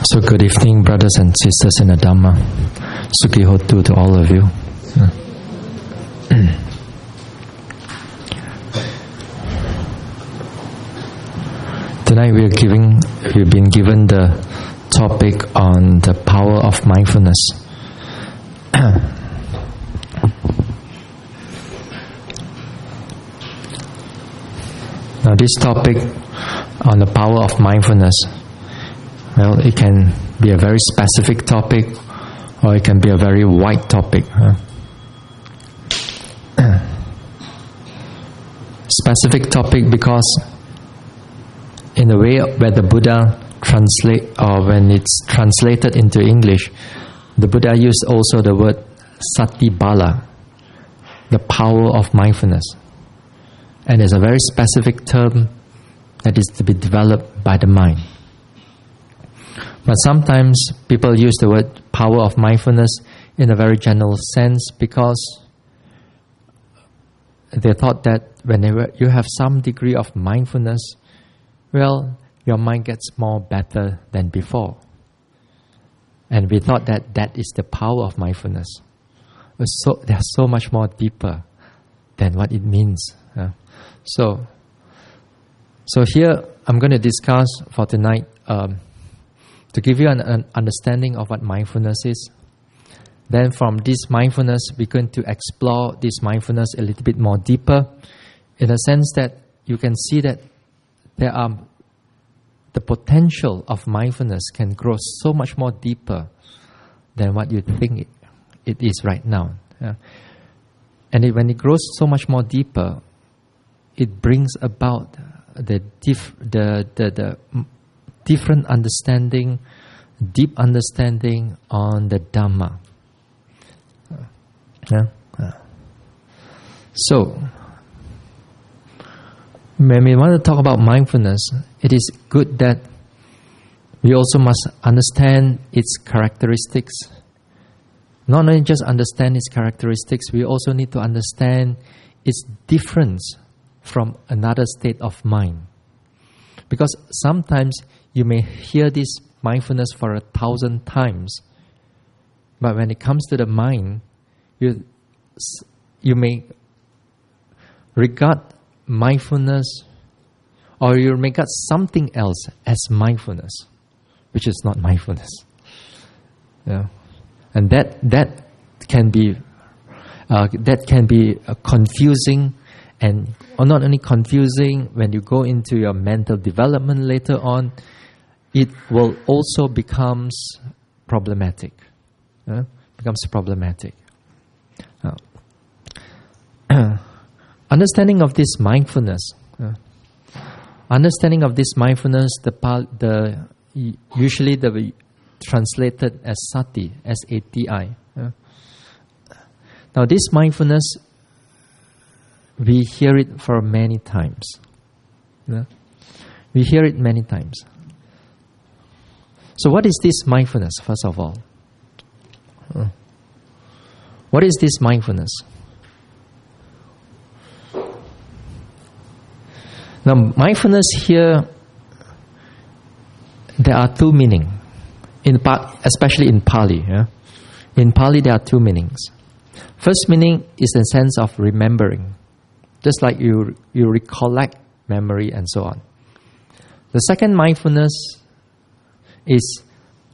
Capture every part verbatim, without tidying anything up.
So good evening, brothers and sisters in the Dhamma. Sukhi Hotu to all of you. Tonight we are giving, we've been given the topic on the power of mindfulness. Now this topic on the power of mindfulness, well, it can be a very specific topic, or it can be a very wide topic. Huh? Specific topic because in the way where the Buddha translate, or when it's translated into English, the Buddha used also the word Satibala, the power of mindfulness. And it's a very specific term that is to be developed by the mind. But sometimes people use the word power of mindfulness in a very general sense because they thought that whenever you have some degree of mindfulness, well, your mind gets more better than before. And we thought that that is the power of mindfulness. So, they're so much more deeper than what it means. Uh, so, so here I'm going to discuss for tonight um, to give you an, an understanding of what mindfulness is. Then from this mindfulness, we're going to explore this mindfulness a little bit more deeper, in a sense that you can see that there are the potential of mindfulness can grow so much more deeper than what you think it, it is right now. Yeah. And it, when it grows so much more deeper, it brings about the diff, the the the different understanding, deep understanding on the Dhamma. Yeah. So, when we want to talk about mindfulness, it is good that we also must understand its characteristics. Not only just understand its characteristics, we also need to understand its difference from another state of mind. Because sometimes you may hear this mindfulness for a thousand times, but when it comes to the mind, you, you may regard mindfulness, or you may regard something else as mindfulness, which is not mindfulness. Yeah. And that that can be uh, that can be uh, confusing, and or not only confusing when you go into your mental development later on, it will also becomes problematic. Uh, becomes problematic. Uh, understanding of this mindfulness, uh, understanding of this mindfulness, the the usually the translated as sati, S A T I. Uh. Now this mindfulness, we hear it for many times. Uh. We hear it many times. So what is this mindfulness, first of all? Uh. What is this mindfulness? Now, mindfulness here, there are two meanings, in especially in Pali. Yeah? In Pali, there are two meanings. First meaning is the sense of remembering, just like you you recollect memory and so on. The second mindfulness is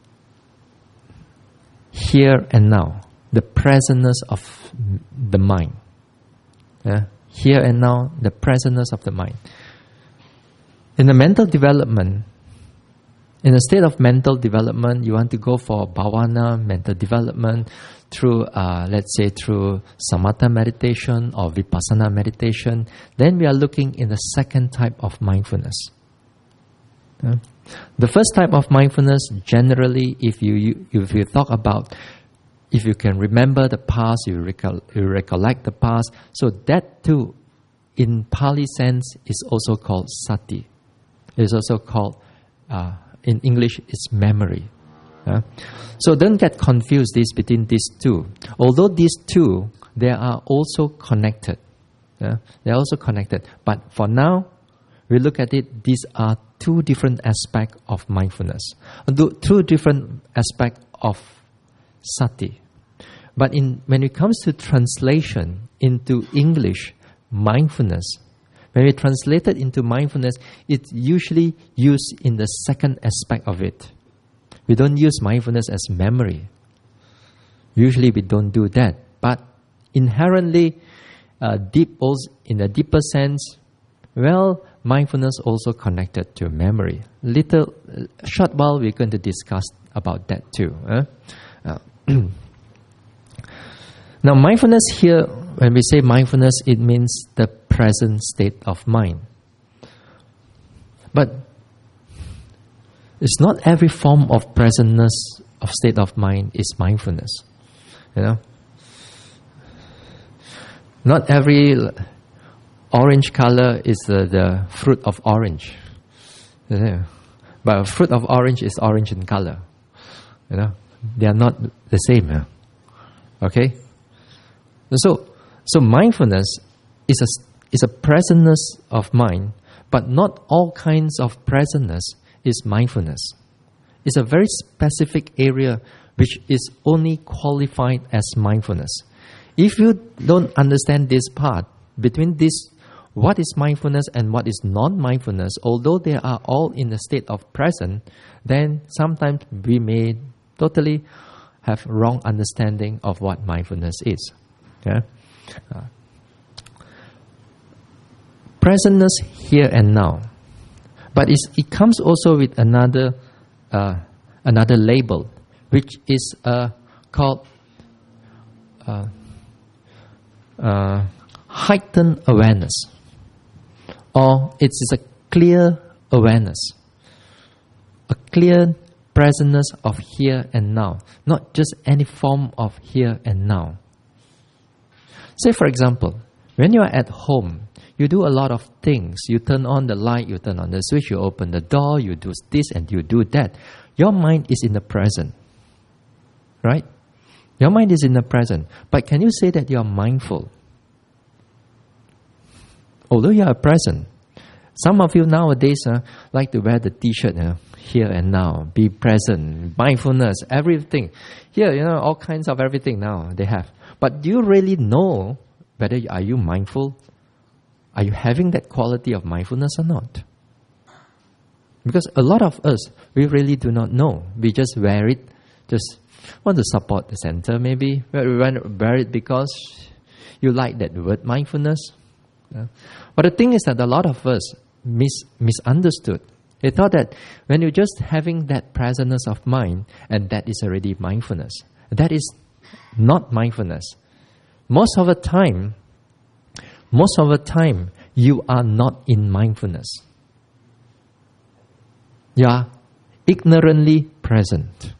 here and now, the presentness of the mind. Yeah? Here and now, the presentness of the mind. In the mental development, in a state of mental development, you want to go for bhavana, mental development, through, uh, let's say, through samatha meditation or vipassana meditation, then we are looking in the second type of mindfulness. Yeah? The first type of mindfulness, generally, if you, you if you talk about, if you can remember the past, you, recol- you recollect the past, so that too, in Pali sense, is also called sati. It is also called, uh, in English, it's memory. Uh, so don't get confused this between these two. Although these two, they are also connected. Uh, they are also connected. But for now, we look at it, these are two different aspects of mindfulness, two different aspects of sati. But in, when it comes to translation into English, mindfulness, when we translate it into mindfulness, it's usually used in the second aspect of it. We don't use mindfulness as memory. Usually we don't do that. But inherently, uh, deep also, in a deeper sense, well, mindfulness also connected to memory. Little, uh, short while we're going to discuss about that too. Huh? Uh, now, mindfulness here, when we say mindfulness, it means the present state of mind. But it's not every form of presentness of state of mind is mindfulness. You know, not every orange color is the, the fruit of orange. You know? But a fruit of orange is orange in color. You know, they are not the same. Huh? Okay. So, so mindfulness is a is a presentness of mind, but not all kinds of presentness is mindfulness. It's a very specific area which is only qualified as mindfulness. If you don't understand this part between this, what is mindfulness and what is non-mindfulness, although they are all in a state of present, then sometimes we may totally have wrong understanding of what mindfulness is. Yeah? Uh, presentness here and now, but it's, it comes also with another uh, another label, which is uh, called uh, uh, heightened awareness, or it is a clear awareness, a clear presentness of here and now, not just any form of here and now. Say, for example, when you are at home, you do a lot of things. You turn on the light, you turn on the switch, you open the door, you do this and you do that. Your mind is in the present, right? Your mind is in the present. But can you say that you are mindful? Although you are present. Some of you nowadays uh, like to wear the t-shirt uh, here and now, be present, mindfulness, everything. Here, you know, all kinds of everything now they have. But do you really know whether are you mindful? Are you having that quality of mindfulness or not? Because a lot of us, we really do not know. We just wear it, just want to support the center maybe. We wear it because you like that word mindfulness. Yeah. But the thing is that a lot of us mis- misunderstood. They thought that when you're just having that presence of mind, and that is already mindfulness. That is not mindfulness. Most of the time, most of the time, you are not in mindfulness. You are ignorantly present.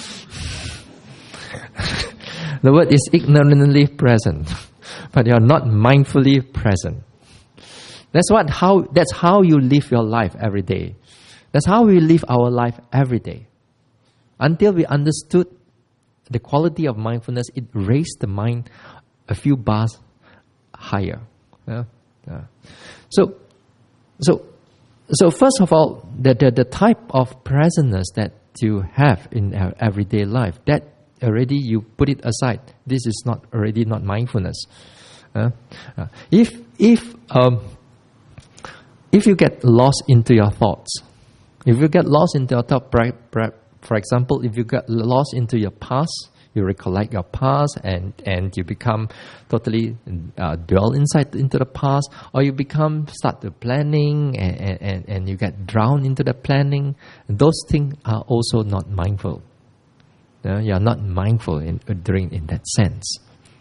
The word is ignorantly present, but you are not mindfully present. That's what how that's how you live your life every day. That's how we live our life every day. Until we understood the quality of mindfulness, it raised the mind a few bars higher. Yeah? Yeah. So, so, so first of all, the, the the type of presentness that you have in our everyday life, that already you put it aside. This is not already not mindfulness. Uh, uh, if if um, if you get lost into your thoughts, if you get lost into your thought, for example, if you get lost into your past, you recollect your past and, and you become totally uh, dwell inside into the past, or you become start the planning and, and, and you get drowned into the planning. Those things are also not mindful. Uh, you are not mindful in during in that sense.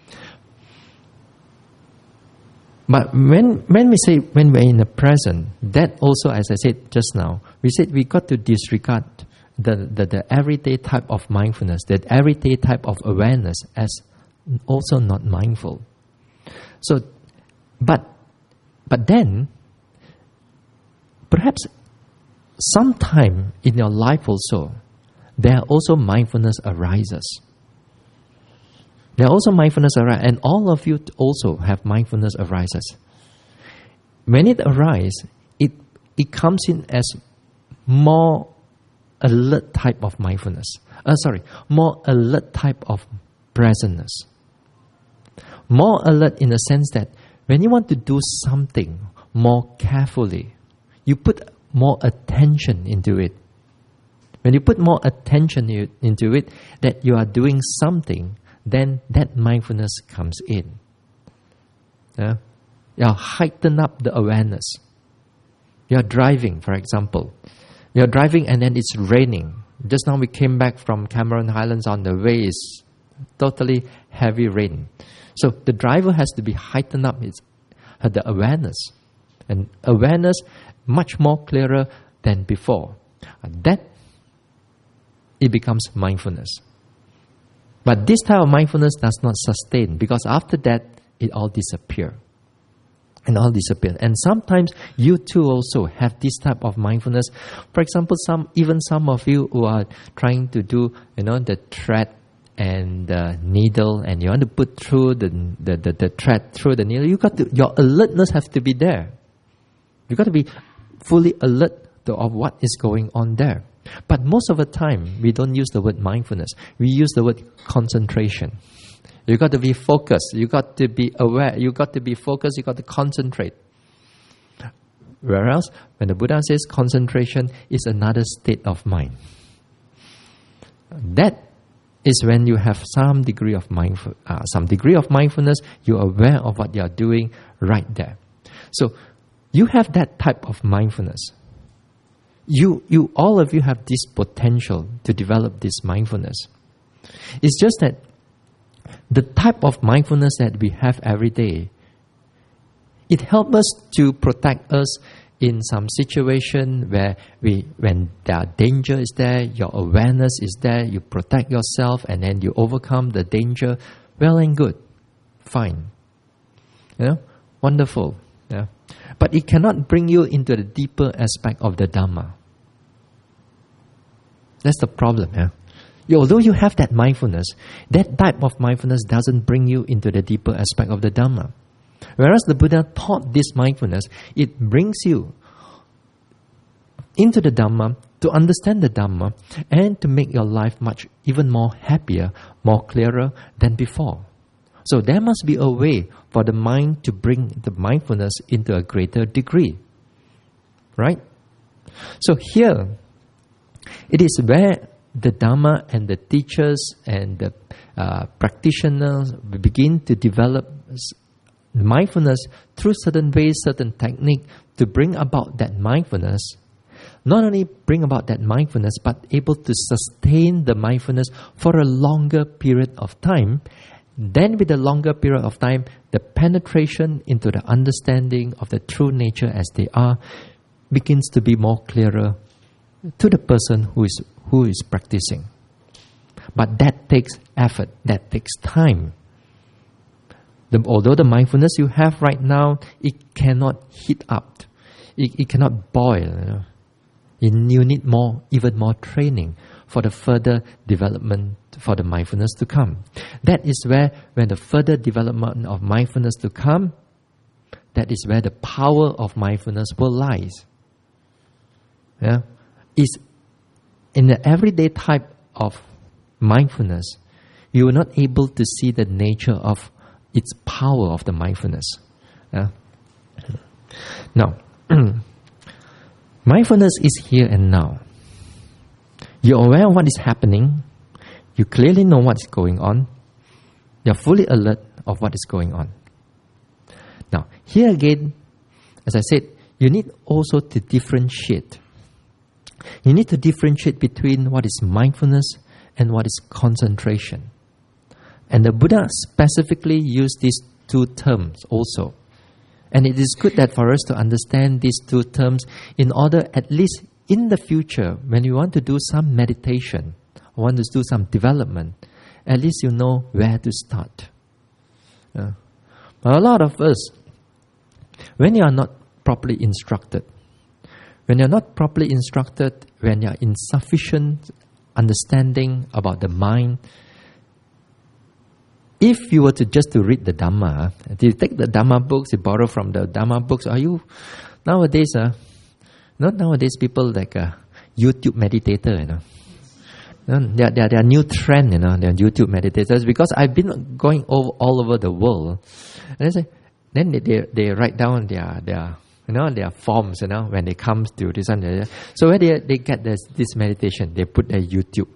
But when when we say when we're in the present, that also, as I said just now, we said we got to disregard the, the, the everyday type of mindfulness, that everyday type of awareness as also not mindful. So, but but then, perhaps sometime in your life also, there also mindfulness arises. There also mindfulness arises, and all of you also have mindfulness arises. When it arises, it it comes in as more alert type of mindfulness. Uh, sorry, more alert type of presentness. More alert in the sense that when you want to do something more carefully, you put more attention into it. When you put more attention into it, that you are doing something, then that mindfulness comes in. Yeah? You heighten up the awareness. You are driving, for example. You are driving and then it's raining. Just now we came back from Cameron Highlands. On the way is totally heavy rain. So the driver has to be heightened up his the awareness. And awareness much more clearer than before. That it becomes mindfulness. But this type of mindfulness does not sustain, because after that it all disappears. And all disappear. And sometimes you too also have this type of mindfulness. For example, some even some of you who are trying to do, you know, the thread and the needle, and you want to put through the the, the, the thread through the needle. You got to, your alertness has to be there. You got to be fully alert to, of what is going on there. But most of the time, we don't use the word mindfulness. We use the word concentration. You got to be focused. You got to be aware. You got to be focused. You got to concentrate. Whereas when the Buddha says concentration is another state of mind, that is when you have some degree of mindful, uh, some degree of mindfulness. You're aware of what you are doing right there. So you have that type of mindfulness. You, you, all of you have this potential to develop this mindfulness. It's just that the type of mindfulness that we have every day, it helps us to protect us in some situation where we, when there are danger is there, your awareness is there, you protect yourself and then you overcome the danger. Well and good, fine, you know, wonderful. Yeah, but it cannot bring you into the deeper aspect of the Dhamma. That's the problem. Yeah. Although you have that mindfulness, that type of mindfulness doesn't bring you into the deeper aspect of the Dhamma. Whereas the Buddha taught this mindfulness, it brings you into the Dhamma, to understand the Dhamma, and to make your life much even more happier, more clearer than before. So there must be a way for the mind to bring the mindfulness into a greater degree. Right? So here, it is where the Dhamma and the teachers and the uh, practitioners begin to develop mindfulness through certain ways, certain technique to bring about that mindfulness. Not only bring about that mindfulness, but able to sustain the mindfulness for a longer period of time. Then with a longer period of time, the penetration into the understanding of the true nature as they are begins to be more clearer to the person who is who is practicing. But that takes effort, that takes time. The, although the mindfulness you have right now, it cannot heat up, it, it cannot boil. You know? You need more, even more training for the further development for the mindfulness to come. That is where, when the further development of mindfulness to come, that is where the power of mindfulness will lie. Yeah, is in the everyday type of mindfulness, you are not able to see the nature of its power of the mindfulness. Yeah? Now, mindfulness is here and now. You're aware of what is happening. You clearly know what is going on. You're fully alert of what is going on. Now, here again, as I said, you need also to differentiate. You need to differentiate between what is mindfulness and what is concentration. And the Buddha specifically used these two terms also. And it is good that for us to understand these two terms in order, at least in the future, when you want to do some meditation, or want to do some development, at least you know where to start. Uh, but a lot of us, when you are not properly instructed, when you're not properly instructed, when you're insufficient understanding about the mind, if you were to just to read the Dhamma, you take the Dhamma books, you borrow from the Dhamma books, are you, nowadays, uh, Not nowadays people like a YouTube meditator, you know. No, there, there, there are new trend, you know. There are YouTube meditators because I've been going over, all over the world, and I say, then they, they they write down their their you know their forms, you know, when they come to this one. So where they they get this this meditation, they put their YouTube.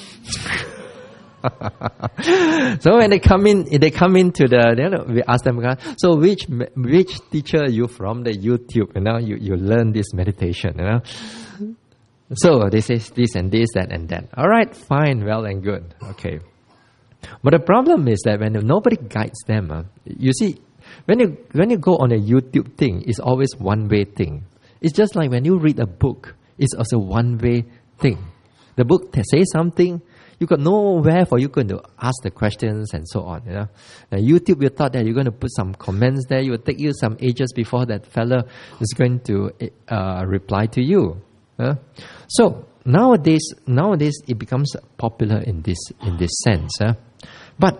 So when they come in, they come into the, you know, we ask them, so which which teacher are you from the YouTube? You know, you, you learn this meditation, you know. So they say this and this, that and that. All right, fine, well and good. Okay. But the problem is that when nobody guides them, uh, you see, when you when you go on a YouTube thing, it's always one way thing. It's just like when you read a book, it's also one way thing. The book says something. You got nowhere for you going to ask the questions and so on. You know, now, YouTube, you thought that you're going to put some comments there. It will take you some ages before that fella is going to uh, reply to you. Uh? So nowadays, nowadays it becomes popular in this in this sense. Uh? But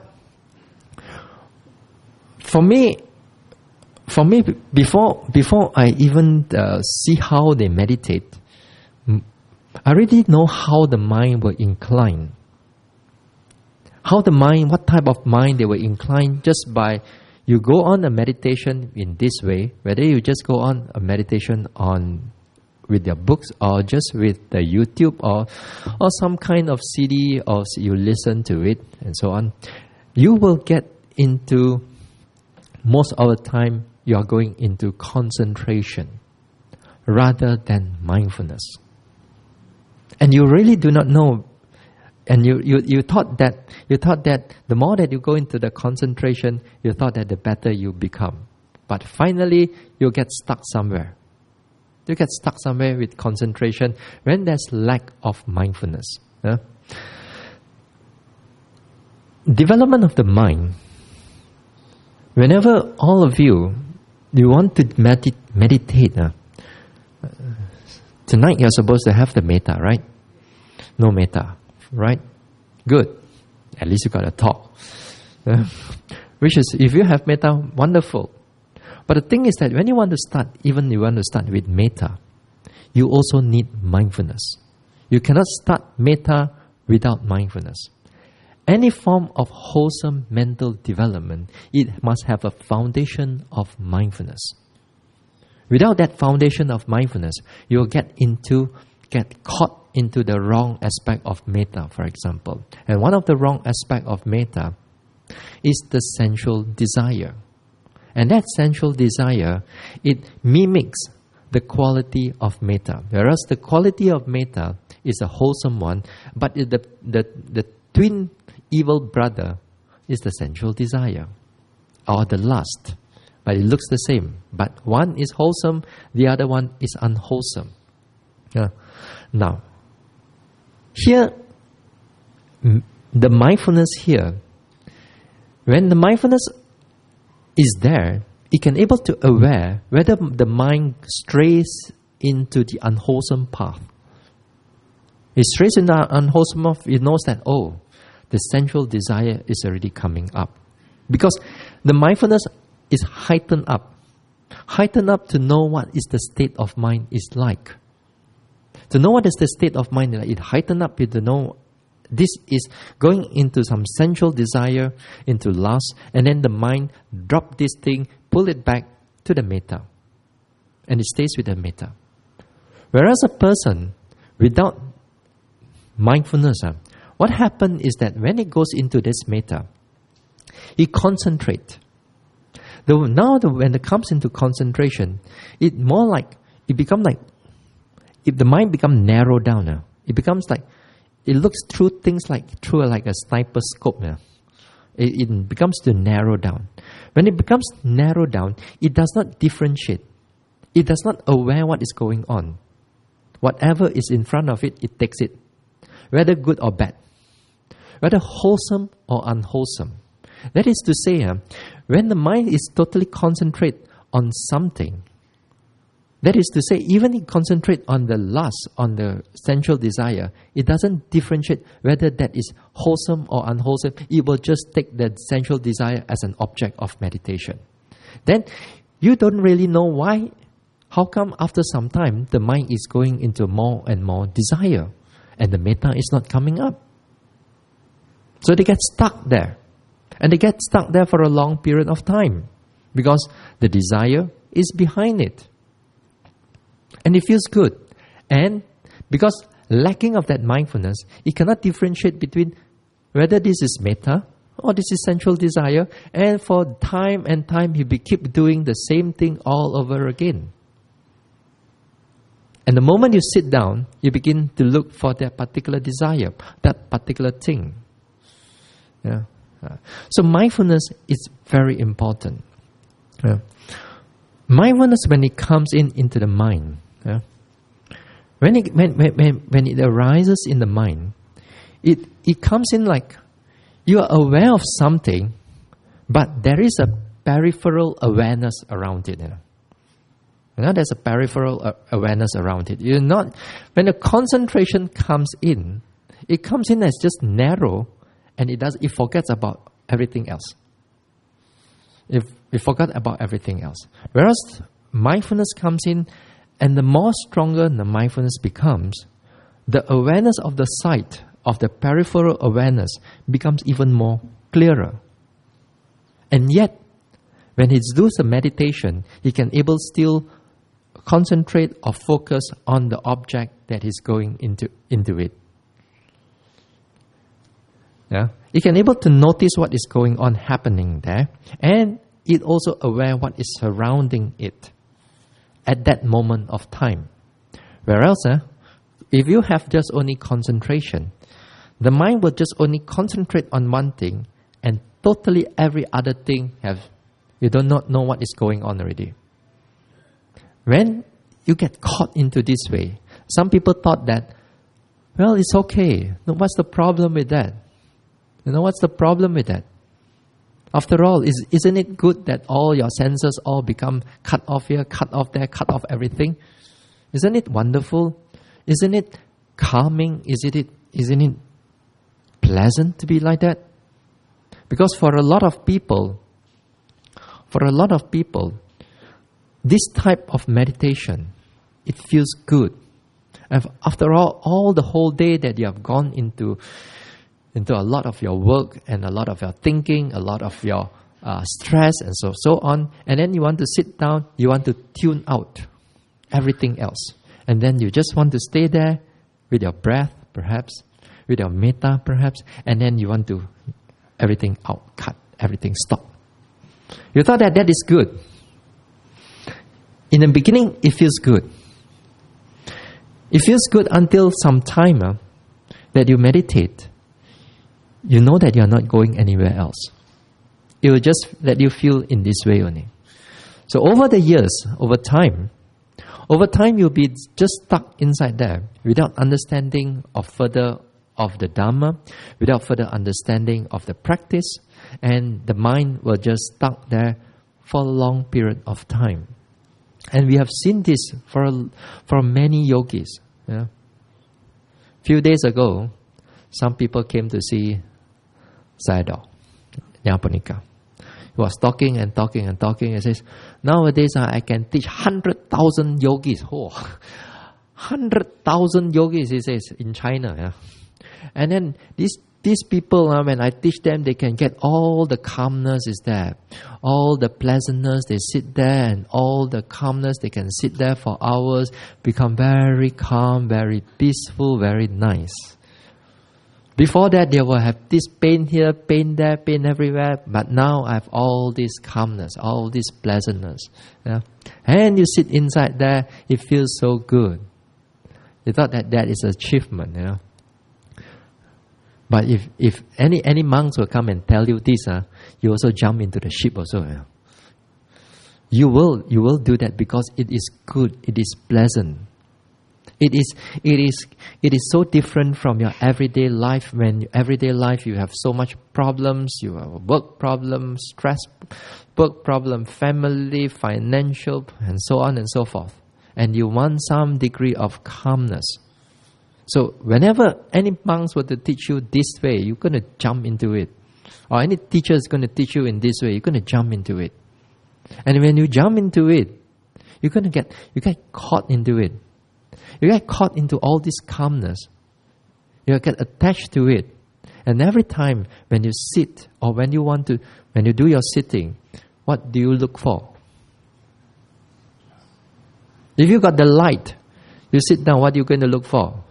for me, for me, before before I even uh, see how they meditate, I already know how the mind will incline. How the mind, what type of mind they will incline just by you go on a meditation in this way, whether you just go on a meditation on with your books or just with the YouTube or or some kind of C D or you listen to it and so on, you will get into, most of the time, you are going into concentration rather than mindfulness. And you really do not know. And you, you, you thought that you thought that the more that you go into the concentration, you thought that the better you become. But finally, you get stuck somewhere. You get stuck somewhere with concentration when there's lack of mindfulness. Yeah? Development of the mind. Whenever all of you, you want to medit- meditate. Uh, tonight you're supposed to have the metta, right? No metta. Right? Good. At least you got a talk. Uh, which is, if you have metta, wonderful. But the thing is that when you want to start, even you want to start with metta, you also need mindfulness. You cannot start metta without mindfulness. Any form of wholesome mental development, it must have a foundation of mindfulness. Without that foundation of mindfulness, you will get into, get caught into the wrong aspect of metta, for example. And one of the wrong aspects of metta is the sensual desire. And that sensual desire, it mimics the quality of metta. Whereas the quality of metta is a wholesome one, but the, the, the twin evil brother is the sensual desire or the lust. But it looks the same. But one is wholesome, the other one is unwholesome. Yeah. Now, here, the mindfulness here, when the mindfulness is there, it can able to aware whether the mind strays into the unwholesome path. It strays in the unwholesome path, it knows that, oh, the sensual desire is already coming up. Because the mindfulness is heightened up. Heightened up to know what is the state of mind is like. To know what is the state of mind, it heightened up to know this is going into some sensual desire, into lust, and then the mind drop this thing, pull it back to the metta. And it stays with the metta. Whereas a person without mindfulness, uh, what happens is that when it goes into this metta, it concentrates. Now the, when it comes into concentration, it more like, it becomes like, if the mind becomes narrowed down, uh, it becomes like, it looks through things like through like a sniper scope. Uh, it, it becomes to narrow down. When it becomes narrowed down, it does not differentiate. It does not aware what is going on. Whatever is in front of it, it takes it. Whether good or bad. Whether wholesome or unwholesome. That is to say, uh, when the mind is totally concentrated on something, that is to say, even it concentrates on the lust, on the sensual desire, it doesn't differentiate whether that is wholesome or unwholesome. It will just take the sensual desire as an object of meditation. Then you don't really know why, how come after some time the mind is going into more and more desire and the metta is not coming up? So they get stuck there. And they get stuck there for a long period of time because the desire is behind it. And it feels good. And because lacking of that mindfulness, it cannot differentiate between whether this is metta or this is sensual desire. And for time and time, you be, keep doing the same thing all over again. And the moment you sit down, you begin to look for that particular desire, that particular thing. Yeah. So mindfulness is very important. Yeah. Mindfulness, when it comes in into the mind, yeah, when it when, when when it arises in the mind, it it comes in like you are aware of something, but there is a peripheral awareness around it. You know, you know there's a peripheral uh, awareness around it. You're not when the concentration comes in, it comes in as just narrow. And it does. It forgets about everything else. If it forgot about everything else, whereas mindfulness comes in, and the more stronger the mindfulness becomes, the awareness of the sight of the peripheral awareness becomes even more clearer. And yet, when he does a meditation, he can able still concentrate or focus on the object that is going into into it. Yeah, it can able to notice what is going on happening there, and it also aware what is surrounding it at that moment of time. Whereas, uh, if you have just only concentration, the mind will just only concentrate on one thing, and totally every other thing have you do not know what is going on already. When you get caught into this way, some people thought that, well, it's okay. No, what's the problem with that? You know, what's the problem with that? After all, is, isn't it good that all your senses all become cut off here, cut off there, cut off everything? Isn't it wonderful? Isn't it calming? Isn't it, isn't it pleasant to be like that? Because for a lot of people, for a lot of people, this type of meditation, it feels good. And after all, all the whole day that you have gone into into a lot of your work and a lot of your thinking, a lot of your uh, stress and so so on. And then you want to sit down, you want to tune out everything else. And then you just want to stay there with your breath, perhaps, with your metta, perhaps, and then you want to everything out, cut, everything stop. You thought that that is good. In the beginning, it feels good. It feels good until some time uh, that you meditate. You know that you are not going anywhere else. It will just let you feel in this way only. So over the years, over time, over time you'll be just stuck inside there without understanding of further of the Dhamma, without further understanding of the practice, and the mind will just stuck there for a long period of time. And we have seen this for for many yogis. Yeah. Few days ago, some people came to see Sayadaw Nyapanika. He was talking and talking and talking. He says, nowadays uh, I can teach one hundred thousand yogis. Oh, one hundred thousand yogis, he says, in China. Yeah. And then these these people, uh, when I teach them, they can get all the calmness is there. All the pleasantness, they sit there, and all the calmness, they can sit there for hours, become very calm, very peaceful, very nice. Before that, they will have this pain here, pain there, pain everywhere. But now I have all this calmness, all this pleasantness. Yeah? And you sit inside there, it feels so good. You thought that that is an achievement, you know. But if, if any any monks will come and tell you this, uh, you also jump into the ship also. Yeah? You will you will do that because it is good, it is pleasant. It is, it is, it is so different from your everyday life. When everyday life you have so much problems, you have work problems, stress, work problem, family, financial, and so on and so forth. And you want some degree of calmness. So whenever any monks were to teach you this way, you're going to jump into it. Or any teacher is going to teach you in this way, you're going to jump into it. And when you jump into it, You're going to get, you get caught into it. You get caught into all this calmness. You get attached to it. And every time when you sit or when you want to, when you do your sitting, what do you look for? If you got the light, you sit down, what are you going to look for?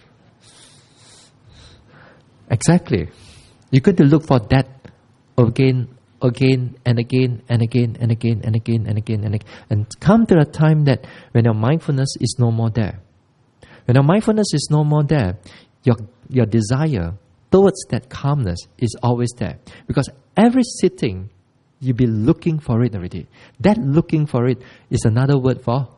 Exactly. You're going to look for that again, again and again and again and again and again and again and again. And come to a time that when your mindfulness is no more there. When your mindfulness is no more there, your, your desire towards that calmness is always there. Because every sitting, you'll be looking for it already. That looking for it is another word for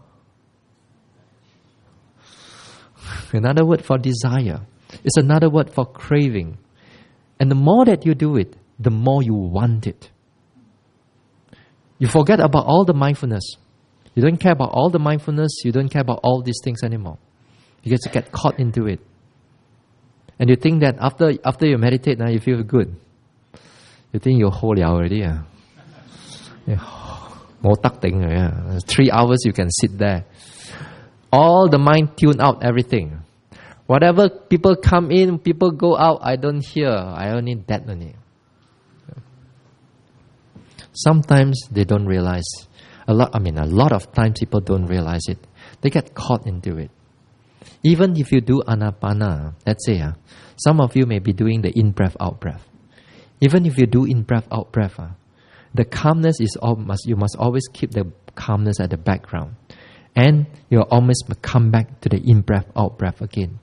another word for desire. It's another word for craving. And the more that you do it, the more you want it. You forget about all the mindfulness. You don't care about all the mindfulness. You don't care about all these things anymore. You just get caught into it. And you think that after after you meditate, now you feel good. You think you're whole already. Uh. Yeah. Three hours you can sit there. All the mind tune out everything. Whatever people come in, people go out, I don't hear. I only that only. Sometimes they don't realize. A lot. I mean, a lot of times people don't realize it. They get caught into it. Even if you do anapana, let's say, uh, some of you may be doing the in-breath, out-breath. Even if you do in-breath, out-breath, uh, the calmness is all, must, you must always keep the calmness at the background. And you always come back to the in-breath, out-breath again.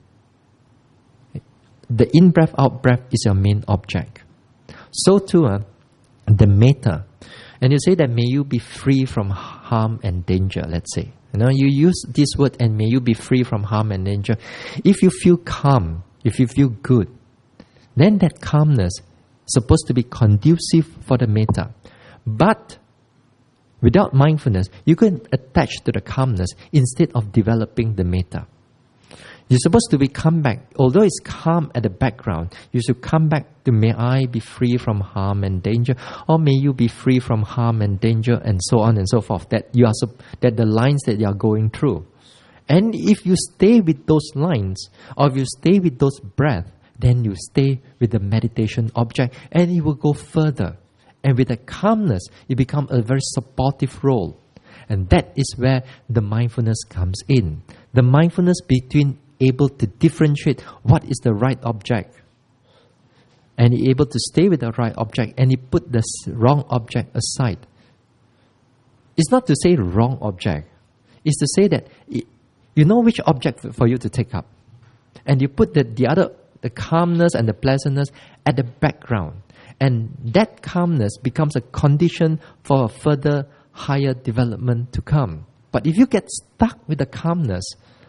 The in-breath, out-breath is your main object. So too, uh, the metta. And you say that may you be free from harm and danger, let's say. You know, you use this word, and may you be free from harm and danger. If you feel calm, if you feel good, then that calmness is supposed to be conducive for the metta. But without mindfulness, you can attach to the calmness instead of developing the metta. You're supposed to be come back. Although it's calm at the background, you should come back to may I be free from harm and danger, or may you be free from harm and danger, and so on and so forth. That you are that the lines that you are going through. And if you stay with those lines, or if you stay with those breaths, then you stay with the meditation object, and it will go further. And with the calmness, it becomes a very supportive role. And that is where the mindfulness comes in. The mindfulness between able to differentiate what is the right object, and able to stay with the right object, and you put the wrong object aside. It's not to say wrong object. It's to say that you know which object for you to take up, and you put the, the other, the calmness and the pleasantness at the background. And that calmness becomes a condition for a further higher development to come. But if you get stuck with the calmness,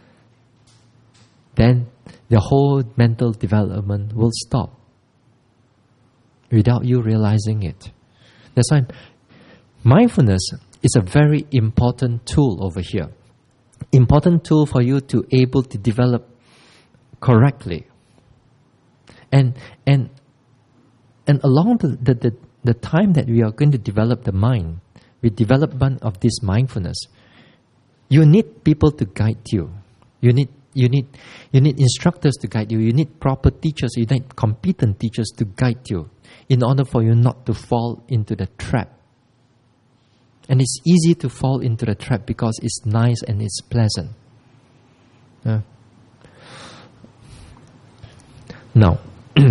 then the whole mental development will stop without you realizing it. That's why mindfulness is a very important tool over here. Important tool for you to able to develop correctly. And and and along the, the, the, the time that we are going to develop the mind, with development of this mindfulness, you need people to guide you. You need you need you need instructors to guide you. You need proper teachers. You need competent teachers to guide you in order for you not to fall into the trap. And it's easy to fall into the trap because it's nice and it's pleasant. Uh, now,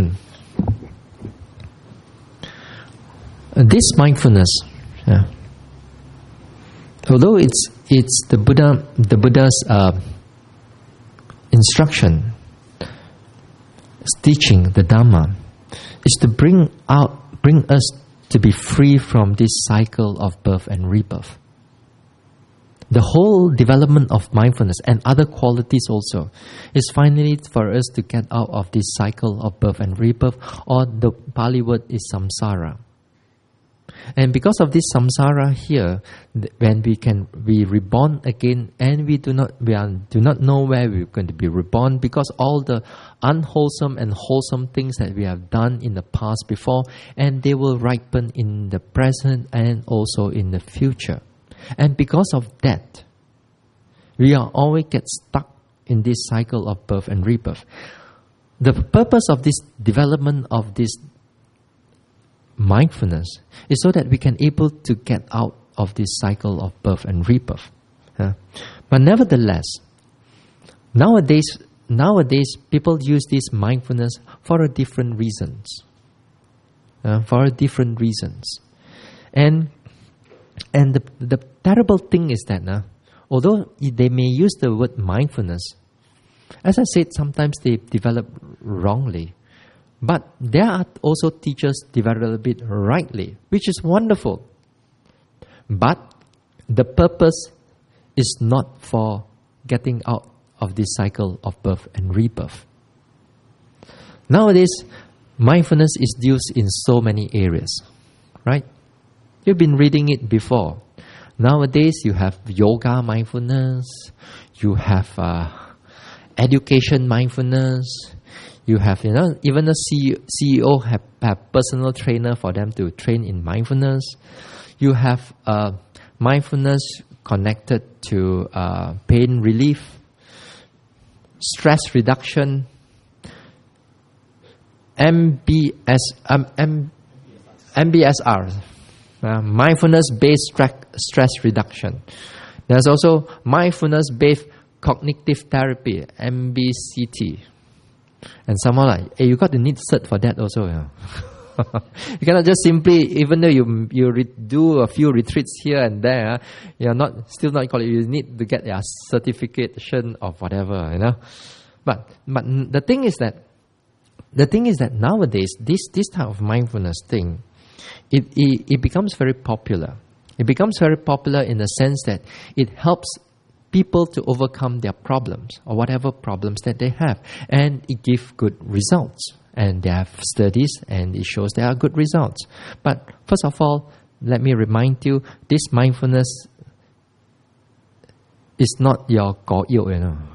this mindfulness, uh, although it's it's the Buddha the Buddha's uh, instruction, teaching the Dhamma, is to bring out bring us to be free from this cycle of birth and rebirth. The whole development of mindfulness and other qualities also is finally for us to get out of this cycle of birth and rebirth, or the Pali word is samsara. And because of this samsara here, when we can be reborn again, and we do not we are, do not know where we're going to be reborn, because all the unwholesome and wholesome things that we have done in the past before, and they will ripen in the present and also in the future. And because of that, We are always get stuck in this cycle of birth and rebirth. The purpose of this development of this mindfulness is so that we can able to get out of this cycle of birth and rebirth. Uh, but nevertheless, nowadays, nowadays people use this mindfulness for a different reasons. Uh, for a different reasons, and and the the terrible thing is that, uh, although they may use the word mindfulness, as I said, sometimes they develop wrongly. But there are also teachers develop it rightly, which is wonderful. But the purpose is not for getting out of this cycle of birth and rebirth. Nowadays, mindfulness is used in so many areas, right? You've been reading it before. Nowadays, you have yoga mindfulness, you have uh, education mindfulness, you have, you know, even a C E O have, have personal trainer for them to train in mindfulness. You have uh, mindfulness connected to uh, pain relief, stress reduction, M B S, um, M, M B S R, uh, mindfulness-based stress, stress reduction. There's also mindfulness-based cognitive therapy, M B C T. And someone like, hey, you got to need cert for that also. Yeah. You cannot just simply, even though you you re- do a few retreats here and there, you're not still not qualified. You need to get a certification of whatever, you know. But but the thing is that the thing is that nowadays this this type of mindfulness thing, it it, it becomes very popular. It becomes very popular in the sense that it helps people to overcome their problems or whatever problems that they have, and it gives good results. And they have studies, and it shows there are good results. But first of all, let me remind you, this mindfulness is not your ko yêu, you know.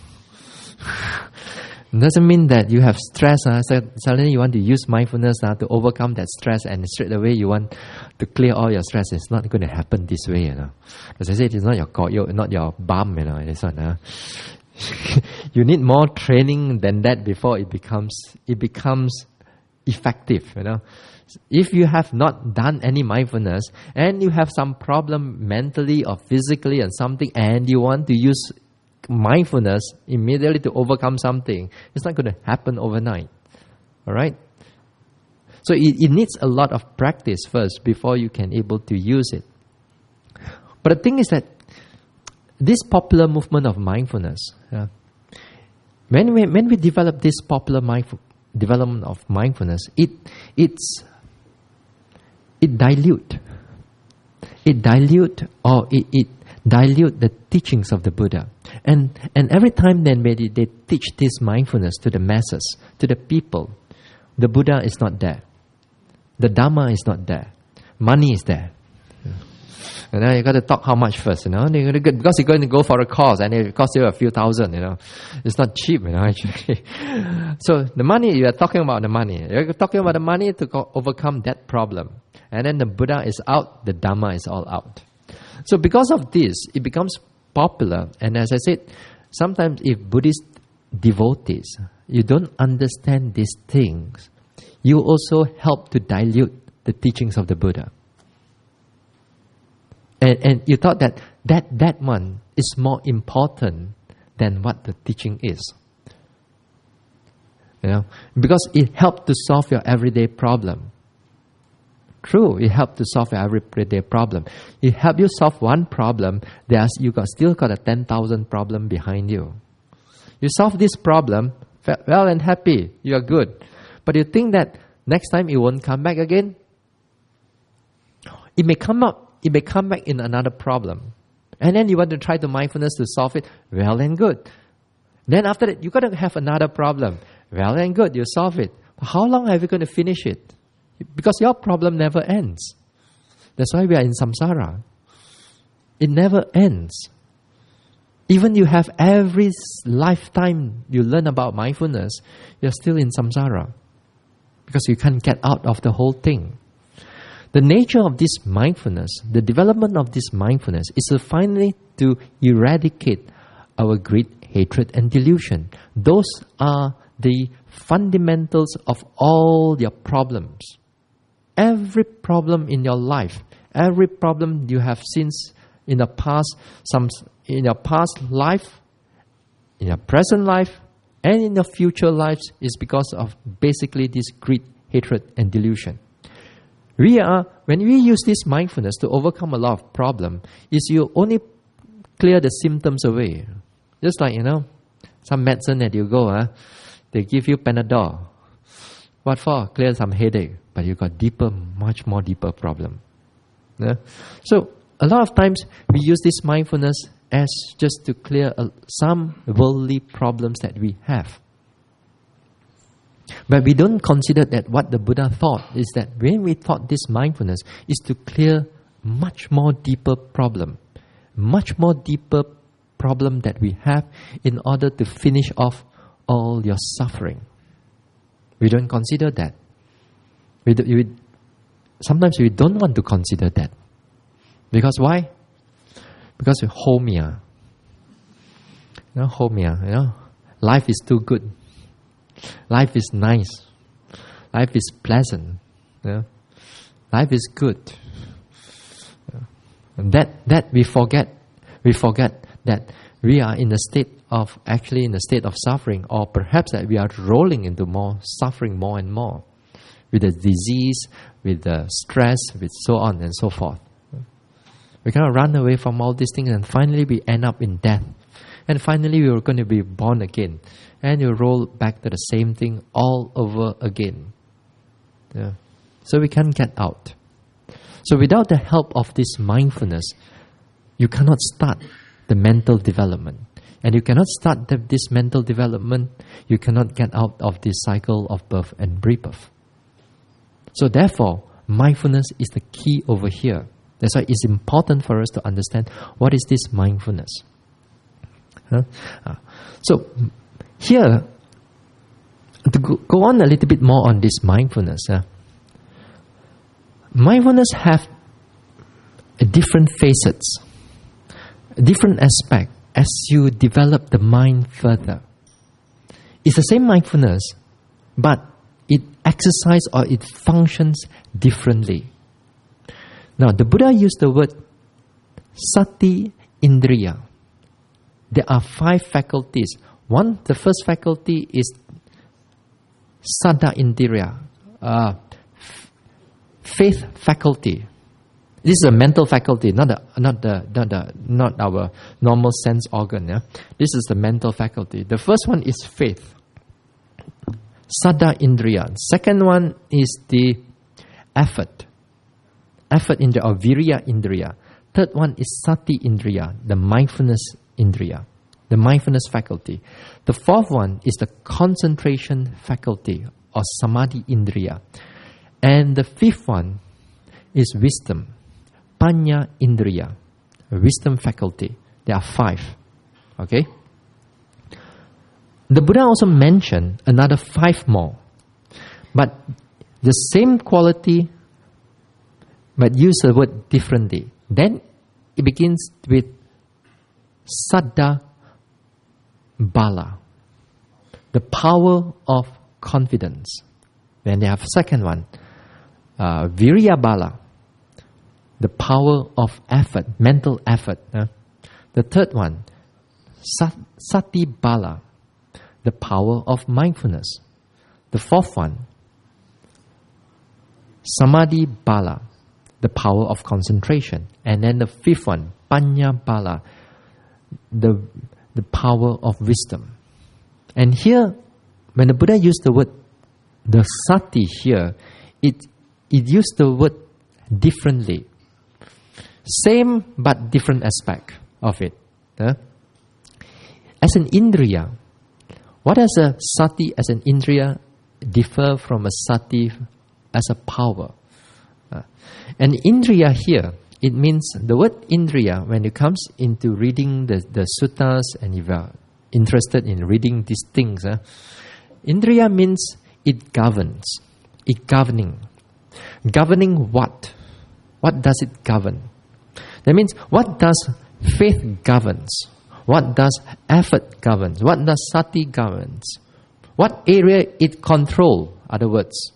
It doesn't mean that you have stress. Uh, so suddenly you want to use mindfulness uh, to overcome that stress, and straight away you want to clear all your stress. It's not going to happen this way, you know. As I said, it's not your ko yêu, not your balm, you know. This one, uh. You need more training than that before it becomes it becomes effective, you know. If you have not done any mindfulness and you have some problem mentally or physically and something, and you want to use mindfulness immediately to overcome something, it's not going to happen overnight. All right. So it, it needs a lot of practice first before you can able to use it. But the thing is that this popular movement of mindfulness, yeah, when we when we develop this popular mindful, development of mindfulness, it it's it dilute, it dilute or it, it dilute the teachings of the Buddha, and and every time then they they teach this mindfulness to the masses, to the people, the Buddha is not there, the Dhamma is not there, money is there. You know, you got to talk how much first, you know, because you're going to go for a course and it costs you a few thousand, you know. It's not cheap, you know, actually. So the money, you are talking about the money. You're talking about the money to go overcome that problem. And then the Buddha is out, the Dhamma is all out. So because of this, it becomes popular. And as I said, sometimes if Buddhist devotees, you don't understand these things, you also help to dilute the teachings of the Buddha. And, and you thought that, that that one is more important than what the teaching is. You know, because it helped to solve your everyday problem. True, it helped to solve your everyday problem. It helped you solve one problem, there's you got still got a ten thousand problem behind you. You solve this problem, well and happy, you are good. But you think that next time it won't come back again? It may come up. It may come back in another problem. And then you want to try to mindfulness to solve it. Well and good. Then after that, you got to have another problem. Well and good, you solve it. But how long are you going to finish it? Because your problem never ends. That's why we are in samsara. It never ends. Even you have every lifetime you learn about mindfulness, you're still in samsara. Because you can't get out of the whole thing. The nature of this mindfulness, the development of this mindfulness, is to finally to eradicate our greed, hatred, and delusion. Those are the fundamentals of all your problems. Every problem in your life, every problem you have seen in the past, some in your past life, in your present life, and in your future lives, is because of basically this greed, hatred, and delusion. We are when we use this mindfulness to overcome a lot of problem, is you only clear the symptoms away. Just like, you know, some medicine that you go, uh, they give you Panadol. What for? Clear some headache, but you got deeper, much more deeper problem. Yeah? So a lot of times we use this mindfulness as just to clear uh, some worldly problems that we have. But we don't consider that what the Buddha thought is that when we thought this mindfulness is to clear much more deeper problem, much more deeper problem that we have in order to finish off all your suffering. We don't consider that. We, do, we sometimes we don't want to consider that. Because why? Because we homia. You know, homia, you know, life is too good. Life is nice. Life is pleasant. Yeah. Life is good. Yeah. And that that we forget. We forget that we are in a state of actually in a state of suffering, or perhaps that we are rolling into more suffering more and more, with the disease, with the stress, with so on and so forth. We cannot run away from all these things, and finally we end up in death. And finally we are going to be born again. And you roll back to the same thing all over again. Yeah. So we can't get out. So without the help of this mindfulness, you cannot start the mental development. And you cannot start the, this mental development, you cannot get out of this cycle of birth and rebirth. So therefore, mindfulness is the key over here. That's why it's important for us to understand what is this mindfulness. Huh? Uh, so here, to go, go on a little bit more on this mindfulness. Uh, mindfulness have a different facets, a different aspect as you develop the mind further. It's the same mindfulness, but it exercises or it functions differently. Now, the Buddha used the word sati indriya. There are five faculties. One, the first faculty is saddha indriya, uh, faith faculty. This is a mental faculty, not the, not the, not the, not our normal sense organ. Yeah? This is the mental faculty. The first one is faith, saddha indriya. Second one is the effort, effort indriya or virya indriya. Third one is sati indriya, the mindfulness indriya, the mindfulness faculty. The fourth one is the concentration faculty or samadhi indriya. And the fifth one is wisdom, panya indriya, wisdom faculty. There are five. Okay? The Buddha also mentioned another five more. But the same quality, but use the word differently. Then it begins with saddha bala, the power of confidence. Then they have second one, uh, virya bala, the power of effort, mental effort. Uh. The third one, sat, sati bala, the power of mindfulness. The fourth one, samadhi bala, the power of concentration. And then the fifth one, panya bala, the, the power of wisdom. And here, when the Buddha used the word, the sati here, it, it used the word differently. Same but different aspect of it. Uh? As an indriya, what does a sati as an indriya differ from a sati as a power? Uh, and indriya here, it means the word indriya, when it comes into reading the, the suttas, and if you are interested in reading these things, uh, indriya means it governs. It governing. Governing what? What does it govern? That means, what does faith governs? What does effort governs? What does sati governs? What area it control? Other words,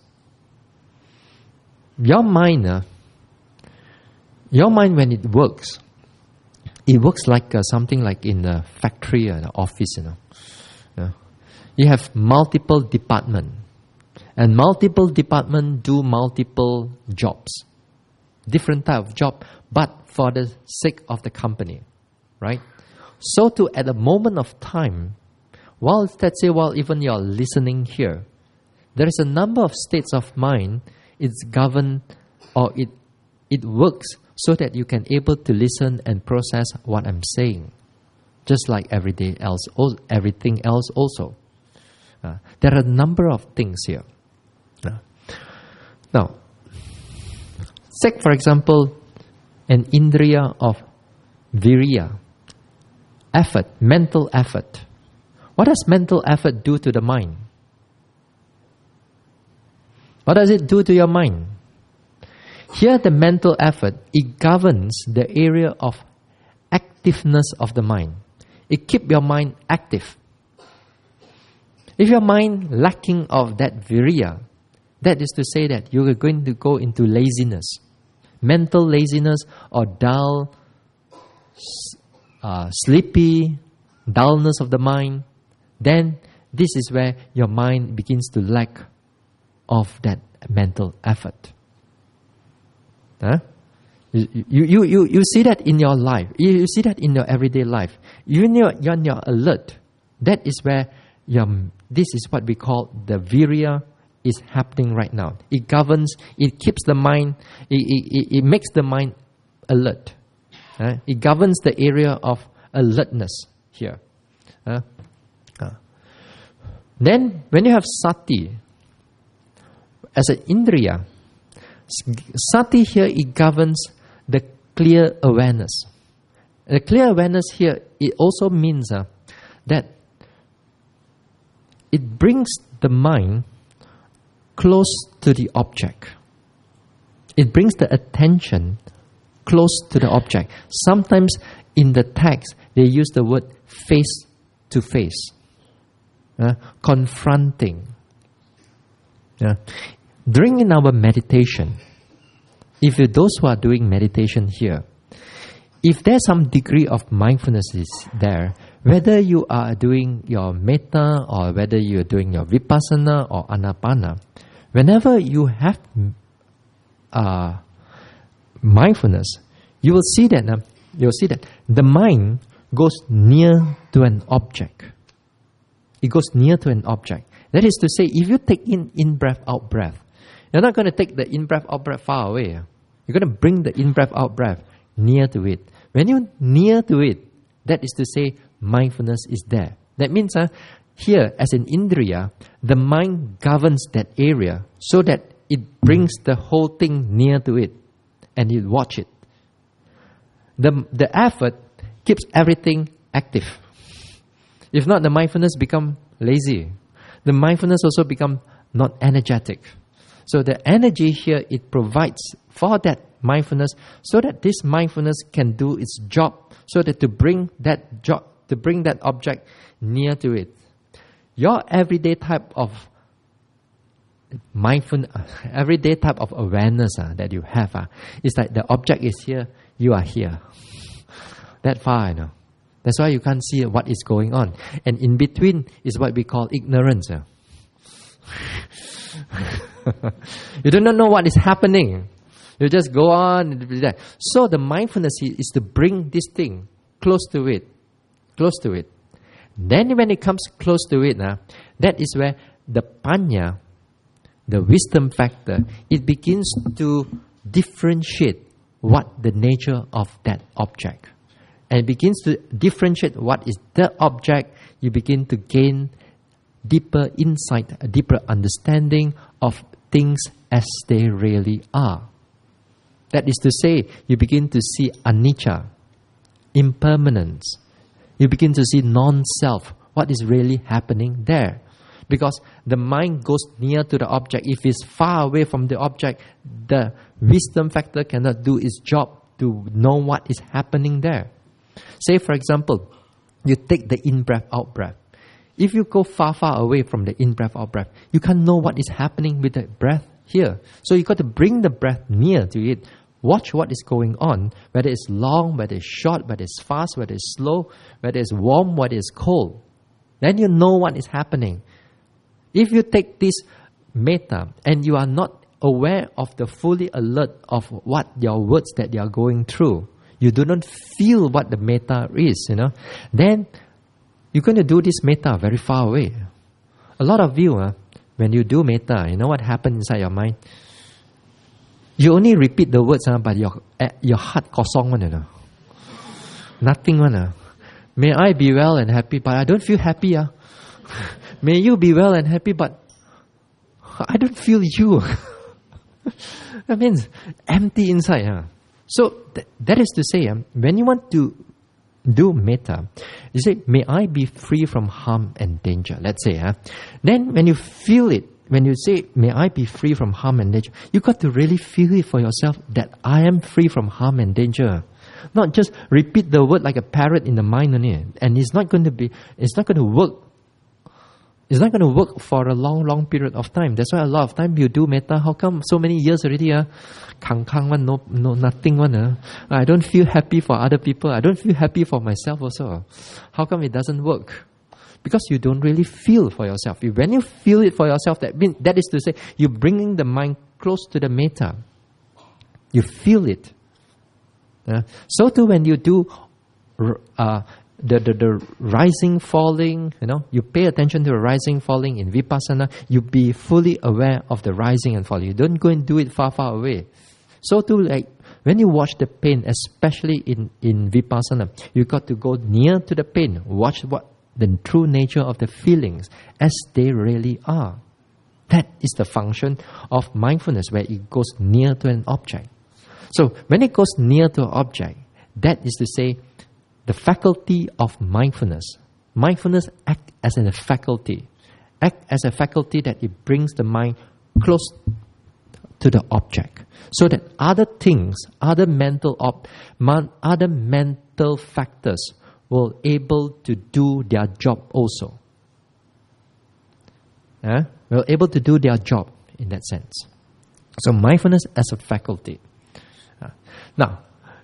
your mind, uh, your mind when it works, it works like uh, something like in a factory or an office, you know. Yeah. You have multiple departments, and multiple departments do multiple jobs, different type of job, but for the sake of the company, right? So too, at a moment of time, while let's say, while even you're listening here, there is a number of states of mind. It's governed, or it it works so that you can able to listen and process what I'm saying, just like every day else, everything else also. Uh, there are a number of things here. Uh, now, take for example, an indriya of virya, effort, mental effort. What does mental effort do to the mind? What does it do to your mind? Here, the mental effort, it governs the area of activeness of the mind. It keeps your mind active. If your mind lacking of that virya, that is to say that you are going to go into laziness, mental laziness or dull, uh, sleepy, dullness of the mind, then this is where your mind begins to lack of that mental effort. Huh? You, you, you, you see that in your life. You, you see that in your everyday life. When you're, you're, you're alert, that is where your, this is what we call the virya is happening right now. It governs, it keeps the mind, it, it, it makes the mind alert. Uh, it governs the area of alertness here. Uh, uh. Then, when you have sati, as an indriya, sati here, it governs the clear awareness. The clear awareness here, it also means uh, that it brings the mind close to the object. It brings the attention close to the object. Sometimes in the text, they use the word face to face, uh, confronting. Uh, during in our meditation, if you, those who are doing meditation here, if there's some degree of mindfulness is there, whether you are doing your metta or whether you are doing your vipassana or anapana, whenever you have uh, mindfulness, you will see that uh, you will see that the mind goes near to an object. It goes near to an object. That is to say, if you take in in breath, out breath, you're not going to take the in breath, out breath far away. You're going to bring the in breath, out breath near to it. When you're near to it, that is to say, mindfulness is there. That means uh, here, as an indriya, the mind governs that area so that it brings the whole thing near to it and you watch it. The, the effort keeps everything active. If not, the mindfulness become lazy. The mindfulness also become not energetic. So the energy here, it provides for that mindfulness so that this mindfulness can do its job, so that to bring that job, to bring that object near to it. Your everyday type of mindfulness, everyday type of awareness uh, that you have uh, is like the object is here, you are here. That far, you know. That's why you can't see what is going on. And in between is what we call ignorance. Uh. You do not know what is happening. You just go on. So the mindfulness is to bring this thing close to it. Close to it. Then when it comes close to it, uh, that is where the panya, the wisdom factor, it begins to differentiate what the nature of that object. And it begins to differentiate what is the object. You begin to gain deeper insight, a deeper understanding of things as they really are. That is to say, you begin to see anicca, impermanence. You begin to see non-self, what is really happening there. Because the mind goes near to the object. If it's far away from the object, the wisdom factor cannot do its job to know what is happening there. Say, for example, you take the in-breath, out-breath. If you go far, far away from the in-breath, out-breath, you can't know what is happening with the breath here. So you got to bring the breath near to it. Watch what is going on, whether it's long, whether it's short, whether it's fast, whether it's slow, whether it's warm, whether it's cold. Then you know what is happening. If you take this metta and you are not aware of the fully alert of what your words that you are going through, you do not feel what the metta is, you know, then you're going to do this metta very far away. A lot of you, uh, when you do metta, you know what happens inside your mind? You only repeat the words, uh, but your uh, your heart kosong one, you know. Nothing one. Uh. May I be well and happy, but I don't feel happy. Uh. May you be well and happy, but I don't feel you. That means empty inside. Uh. So th- that is to say, um, when you want to do metta, you say, may I be free from harm and danger. Let's say, huh? Then when you feel it, when you say, may I be free from harm and danger, you got to really feel it for yourself that I am free from harm and danger. Not just repeat the word like a parrot in the mind only. And it's not going to be, it's not going to work. It's not going to work for a long, long period of time. That's why a lot of time you do metta. How come so many years already? Uh, kang kang one, no, no, nothing one. Uh. I don't feel happy for other people. I don't feel happy for myself also. How come it doesn't work? Because you don't really feel for yourself. When you feel it for yourself, that means, that is to say, you're bringing the mind close to the metta. You feel it. Uh, so too when you do uh, the, the, the rising, falling, you know, you pay attention to the rising, falling in vipassana, you be fully aware of the rising and falling. You don't go and do it far, far away. So too, like, when you watch the pain, especially in, in vipassana, you got to go near to the pain. Watch what the true nature of the feelings as they really are. That is the function of mindfulness, where it goes near to an object. So when it goes near to an object, that is to say, the faculty of mindfulness. Mindfulness acts as a faculty. Act as a faculty that it brings the mind close to the object. So that other things, other mental op, man, other mental factors will able to do their job also. Uh, will able to do their job in that sense. So mindfulness as a faculty. Uh, now,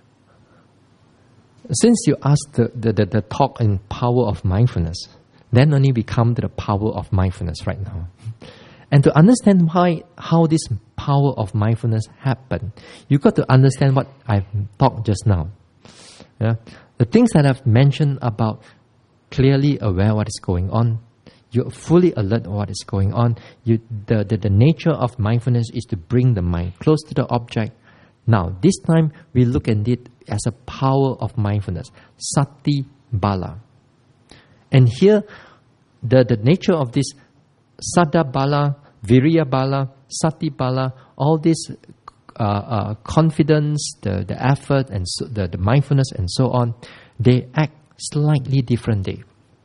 since you asked the, the, the, the talk in power of mindfulness, then only we come to the power of mindfulness right now. And to understand why, how this power of mindfulness happened, you got to understand what I've talked just now. Yeah? The things that I've mentioned about clearly aware what is going on, you're fully alert of what is going on. You, the, the, the nature of mindfulness is to bring the mind close to the object. Now, this time we look at it as a power of mindfulness, sati bala. And here, the, the nature of this saddha bala, viriya bala, sati bala, all this uh, uh, confidence, the, the effort, and so, the, the mindfulness, and so on, they act slightly differently.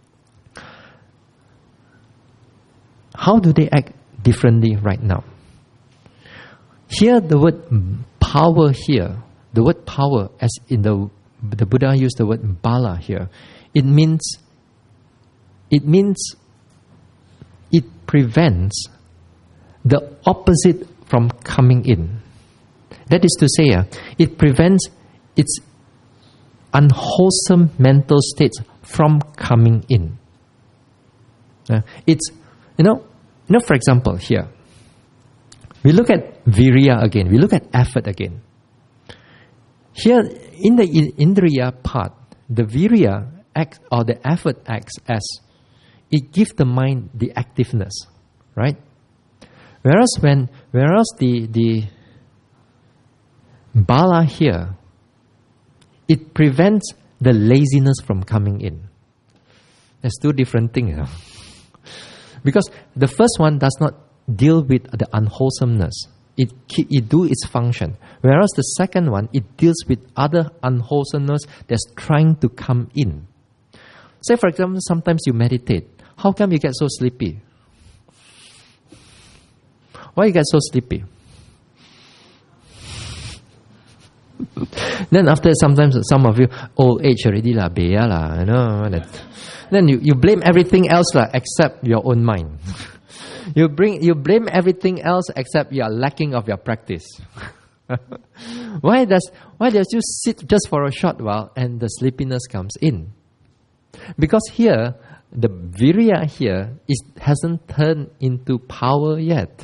How do they act differently right now? Here, the word power here, the word power, as in the the Buddha used the word bala here, it means it means it prevents the opposite from coming in. That is to say, uh, it prevents its unwholesome mental states from coming in. Uh, it's you know you know for example here. We look at viriya again. We look at effort again. Here, in the indriya part, the viriya acts, or the effort acts as it gives the mind the activeness, right? Whereas when, whereas the the bala here, it prevents the laziness from coming in. There's two different things, you know? Because the first one does not deal with the unwholesomeness. It, it do its function. Whereas the second one, it deals with other unwholesomeness that's trying to come in. Say, for example, sometimes you meditate. How come you get so sleepy? Why you get so sleepy? Then after sometimes some of you old age already lah, beya lah, you know. That, then you, you blame everything else lah except your own mind. you bring you blame everything else except your lacking of your practice. why does why does you sit just for a short while and the sleepiness comes in? Because here the virya here is hasn't turned into power yet.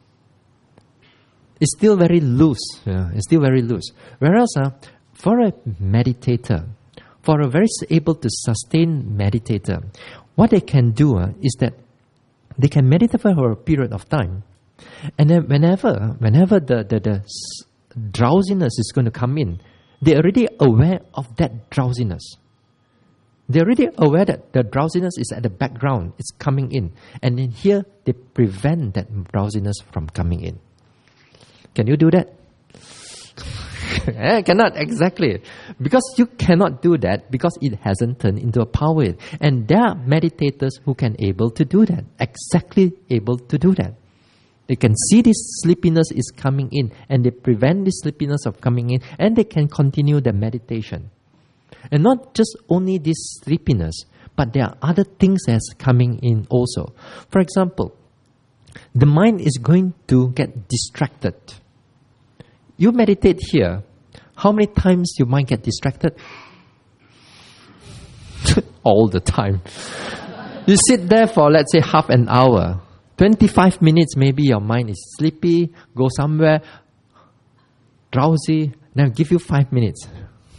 It's still very loose. Yeah, it's still very loose. Whereas uh, for a meditator, for a very able to sustain meditator, what they can do uh, is that they can meditate for a period of time, and then whenever, whenever the, the, the drowsiness is going to come in, they're already aware of that drowsiness. They're already aware that the drowsiness is at the background, it's coming in, and then here they prevent that drowsiness from coming in. Can you do that? eh, cannot, exactly. Because you cannot do that because it hasn't turned into a power yet. And there are meditators who can able to do that, exactly able to do that. They can see this sleepiness is coming in and they prevent this sleepiness of coming in and they can continue the meditation. And not just only this sleepiness, but there are other things that's coming in also. For example, the mind is going to get distracted. You meditate here, how many times your mind get distracted? All the time. You sit there for, let's say, half an hour. twenty-five minutes, maybe your mind is sleepy, go somewhere, drowsy. Now give you five minutes.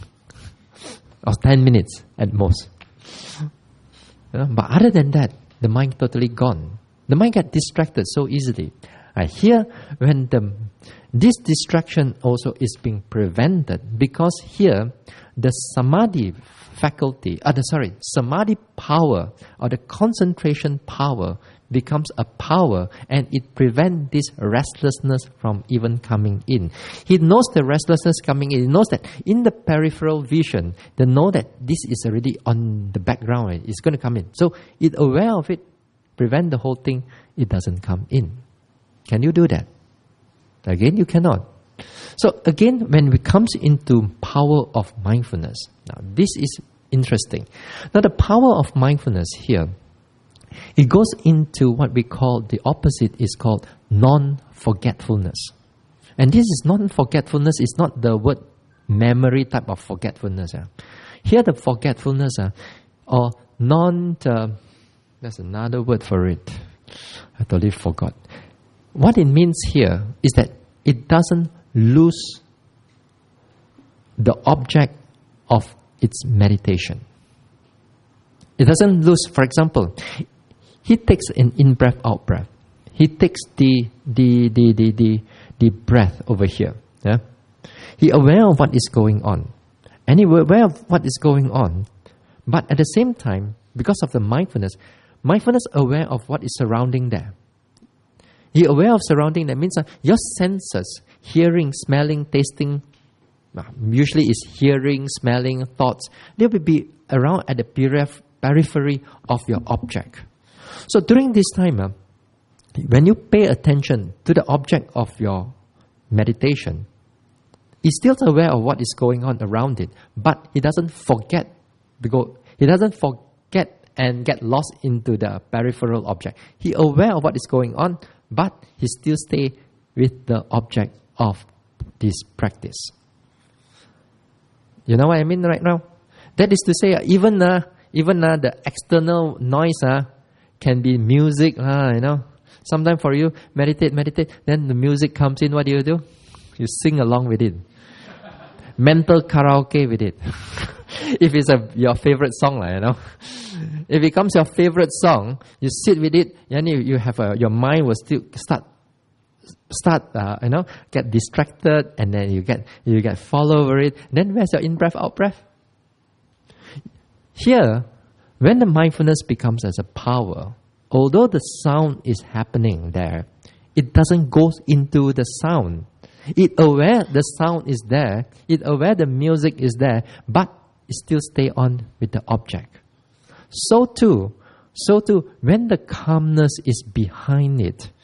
Or ten minutes at most. You know, but other than that, the mind totally gone. The mind get distracted so easily. Uh, here, when the this distraction also is being prevented, because here the samadhi faculty, uh, the, sorry, samadhi power or the concentration power becomes a power, and it prevents this restlessness from even coming in. He knows the restlessness coming in. He knows that in the peripheral vision, they know that this is already on the background. Right? It's going to come in. So it's aware of it, prevent the whole thing, it doesn't come in. Can you do that? Again, you cannot. So again, when it comes into power of mindfulness, now this is interesting. Now the power of mindfulness here, it goes into what we call, the opposite is called non-forgetfulness. And this is non-forgetfulness, is not the word memory type of forgetfulness. Uh. Here the forgetfulness, uh, or non, uh, there's another word for it. I totally forgot. What it means here is that it doesn't lose the object of its meditation. It doesn't lose, for example, he takes an in-breath, out-breath. He takes the, the, the, the, the, the breath over here. Yeah? He aware of what is going on. And he aware of what is going on. But at the same time, because of the mindfulness, mindfulness aware of what is surrounding there. He aware of surrounding, that means uh, your senses, hearing, smelling, tasting, uh, usually is hearing, smelling, thoughts, they will be around at the periph- periphery of your object. So during this time, uh, when you pay attention to the object of your meditation, he's still aware of what is going on around it, but he doesn't forget, because he doesn't forget and get lost into the peripheral object. He aware of what is going on, but he still stay with the object of this practice. You know what I mean right now? That is to say, uh, even uh, even uh, the external noise uh, can be music. Uh, you know, sometimes for you, meditate, meditate. Then the music comes in. What do you do? You sing along with it. Mental karaoke with it. If it's a, your favorite song, like, you know, if it becomes your favorite song, you sit with it, and you, you have a, your mind will still start, start, uh, you know, get distracted, and then you get you get fall over it. Then where's your in breath, out breath? Here, when the mindfulness becomes as a power, although the sound is happening there, it doesn't go into the sound. It aware the sound is there. It aware the music is there, but it still stay on with the object. So too, so too, when the calmness is behind it,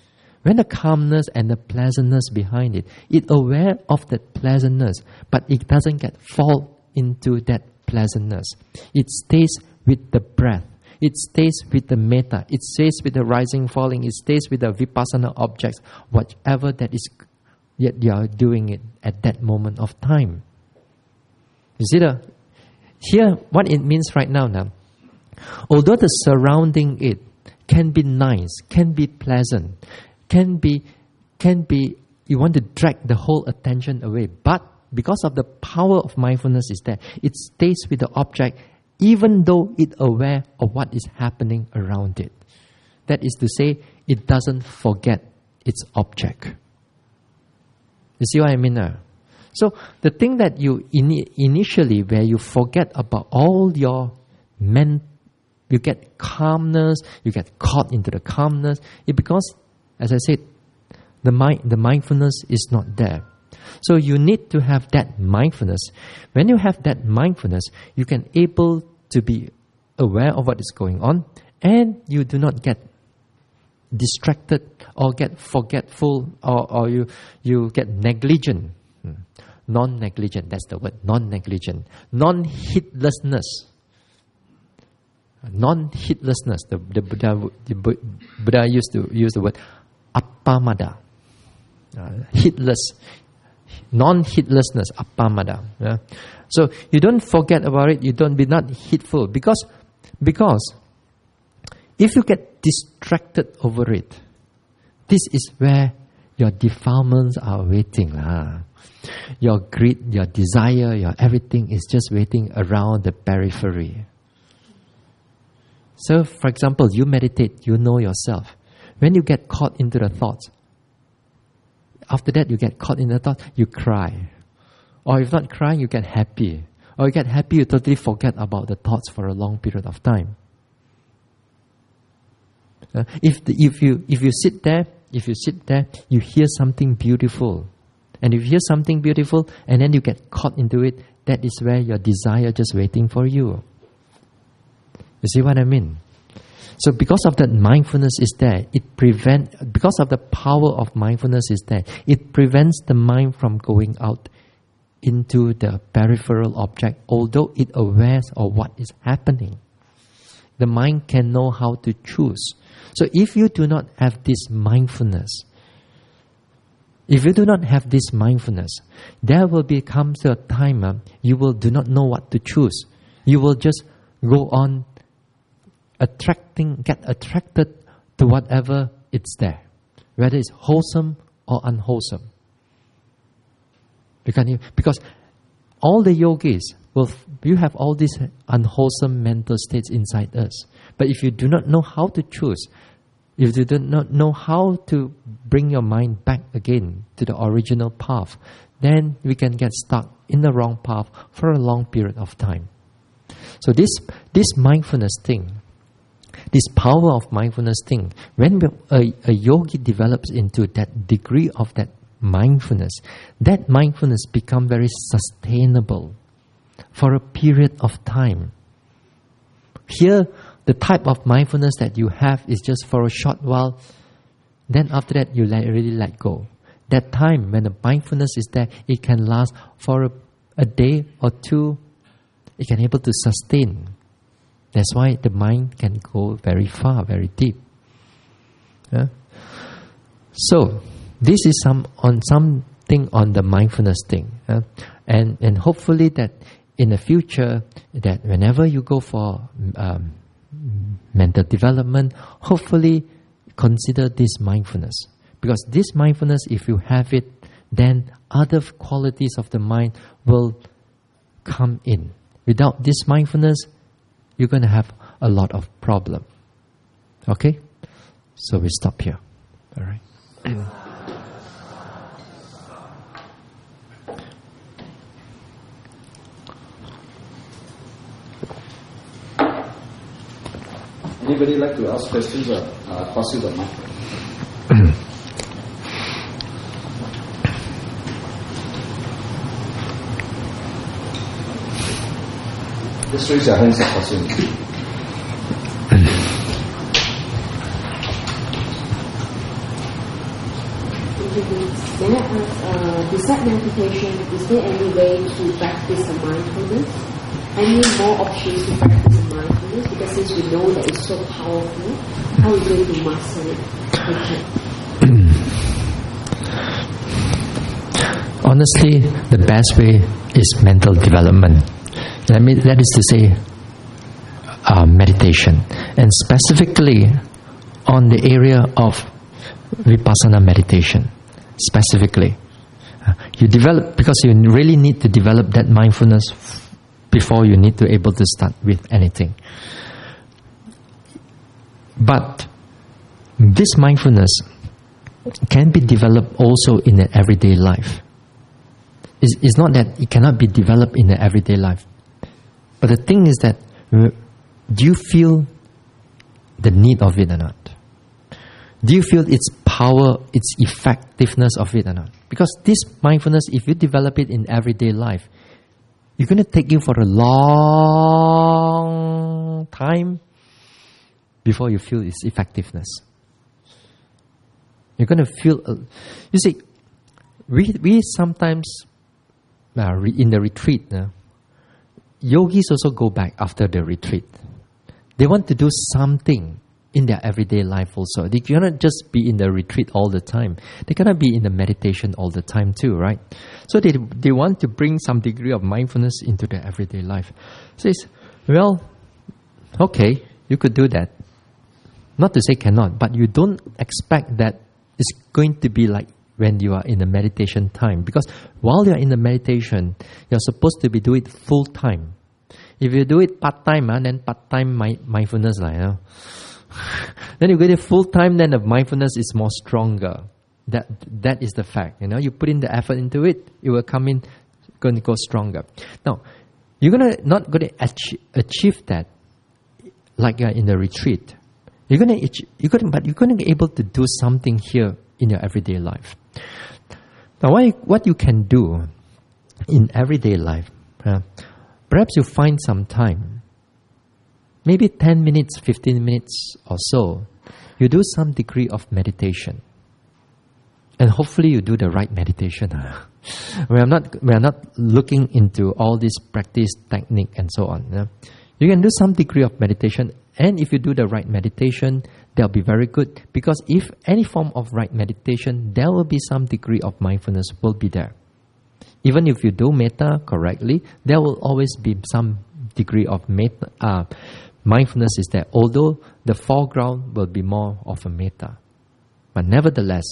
when the calmness and the pleasantness behind it, it's aware of that pleasantness, but it doesn't get fall into that pleasantness. It stays with the breath. It stays with the metta. It stays with the rising, falling. It stays with the vipassana objects, whatever that is, yet you are doing it at that moment of time. You see the here what it means right now. Now, although the surrounding it can be nice, can be pleasant, can be can be you want to drag the whole attention away, but because of the power of mindfulness is there, it stays with the object even though it's aware of what is happening around it. That is to say, it doesn't forget its object. You see what I mean now? So the thing that you in, initially where you forget about all your men, you get calmness, you get caught into the calmness, it because, as I said, the mind, the mindfulness is not there. So you need to have that mindfulness. When you have that mindfulness, you can able to be aware of what is going on, and you do not get distracted or get forgetful, or, or you you get negligent. Hmm. Non-negligent, that's the word, non-negligent. Non-heedlessness. Non-heedlessness, the, the, Buddha, the Buddha used to use the word appamada. Uh, heedless. Non-heedlessness, appamada. Yeah? So you don't forget about it, you don't be not heedful. Because, because if you get distracted over it, this is where your defilements are waiting. lah. Your greed, your desire, your everything is just waiting around the periphery. So, for example, you meditate, you know yourself. When you get caught into the thoughts, after that you get caught in the thought, you cry. Or if not crying, you get happy. Or you get happy, you totally forget about the thoughts for a long period of time. Uh, if the, if you if you sit there, if you sit there, you hear something beautiful. And if you hear something beautiful and then you get caught into it, that is where your desire just waiting for you. You see what I mean? So because of that mindfulness is there, it prevent because of the power of mindfulness is there, it prevents the mind from going out into the peripheral object, although it aware of what is happening. The mind can know how to choose. So if you do not have this mindfulness, if you do not have this mindfulness, there will become a time uh, you will do not know what to choose. You will just go on attracting, get attracted to whatever it's there, whether it's wholesome or unwholesome. Because, because all the yogis will, you have all these unwholesome mental states inside us. But if you do not know how to choose, if you do not know how to bring your mind back again to the original path, then we can get stuck in the wrong path for a long period of time. So this this mindfulness thing, this power of mindfulness thing, when a, a yogi develops into that degree of that mindfulness, that mindfulness becomes very sustainable for a period of time. Here, the type of mindfulness that you have is just for a short while, then after that you let, really let go. That time when the mindfulness is there, it can last for a, a day or two. It can able to sustain. That's why the mind can go very far, very deep. Yeah? So this is some on something on the mindfulness thing, yeah? and and hopefully that in the future, that whenever you go for um, mental development, hopefully consider this mindfulness. Because this mindfulness, if you have it, then other qualities of the mind will come in. Without this mindfulness, you're going to have a lot of problem. Okay? So we stop here. All right. Anybody like to ask questions or uh, pass you the mic? Just raise your hands for questions. uh, besides meditation, is there any way to practice the mindfulness? Any more options to practice the mindfulness? Because since we know that it's so powerful, how are we going to master it? Okay. Honestly, the best way is mental development. That, mean, that is to say, uh, meditation. And specifically on the area of Vipassana meditation. Specifically. Uh, you develop, because you really need to develop that mindfulness f- before you need to able to start with anything. But this mindfulness can be developed also in an everyday life. It's, it's not that it cannot be developed in the everyday life. But the thing is that, do you feel the need of it or not? Do you feel its power, its effectiveness of it or not? Because this mindfulness, if you develop it in everyday life, it's going to take you for a long time before you feel its effectiveness. You're going to feel... Uh, you see, we, we sometimes... Uh, re- in the retreat, uh, yogis also go back after the retreat. They want to do something in their everyday life also. They cannot just be in the retreat all the time. They cannot be in the meditation all the time too, right? So they they want to bring some degree of mindfulness into their everyday life. Says, well, okay, you could do that. Not to say cannot, but you don't expect that it's going to be like when you are in the meditation time. Because while you are in the meditation, you're supposed to be doing it full time. If you do it part time, uh, then part time mi- mindfulness, like, you know. Then you get it full time, then the mindfulness is more stronger. That that is the fact. You know, you put in the effort into it, it will come in, going to go stronger. Now, you're gonna not going to achieve, achieve that like you're in the retreat. You're gonna you're gonna but you're gonna be able to do something here in your everyday life. Now, what you, what you can do in everyday life, uh, perhaps you find some time, maybe ten minutes, fifteen minutes or so, you do some degree of meditation. And hopefully you do the right meditation. we are not we are not looking into all this practice technique and so on. Yeah? You can do some degree of meditation, and if you do the right meditation, that'll be very good. Because if any form of right meditation, there will be some degree of mindfulness will be there. Even if you do metta correctly, there will always be some degree of metta, uh, mindfulness is there. Although the foreground will be more of a metta. But nevertheless,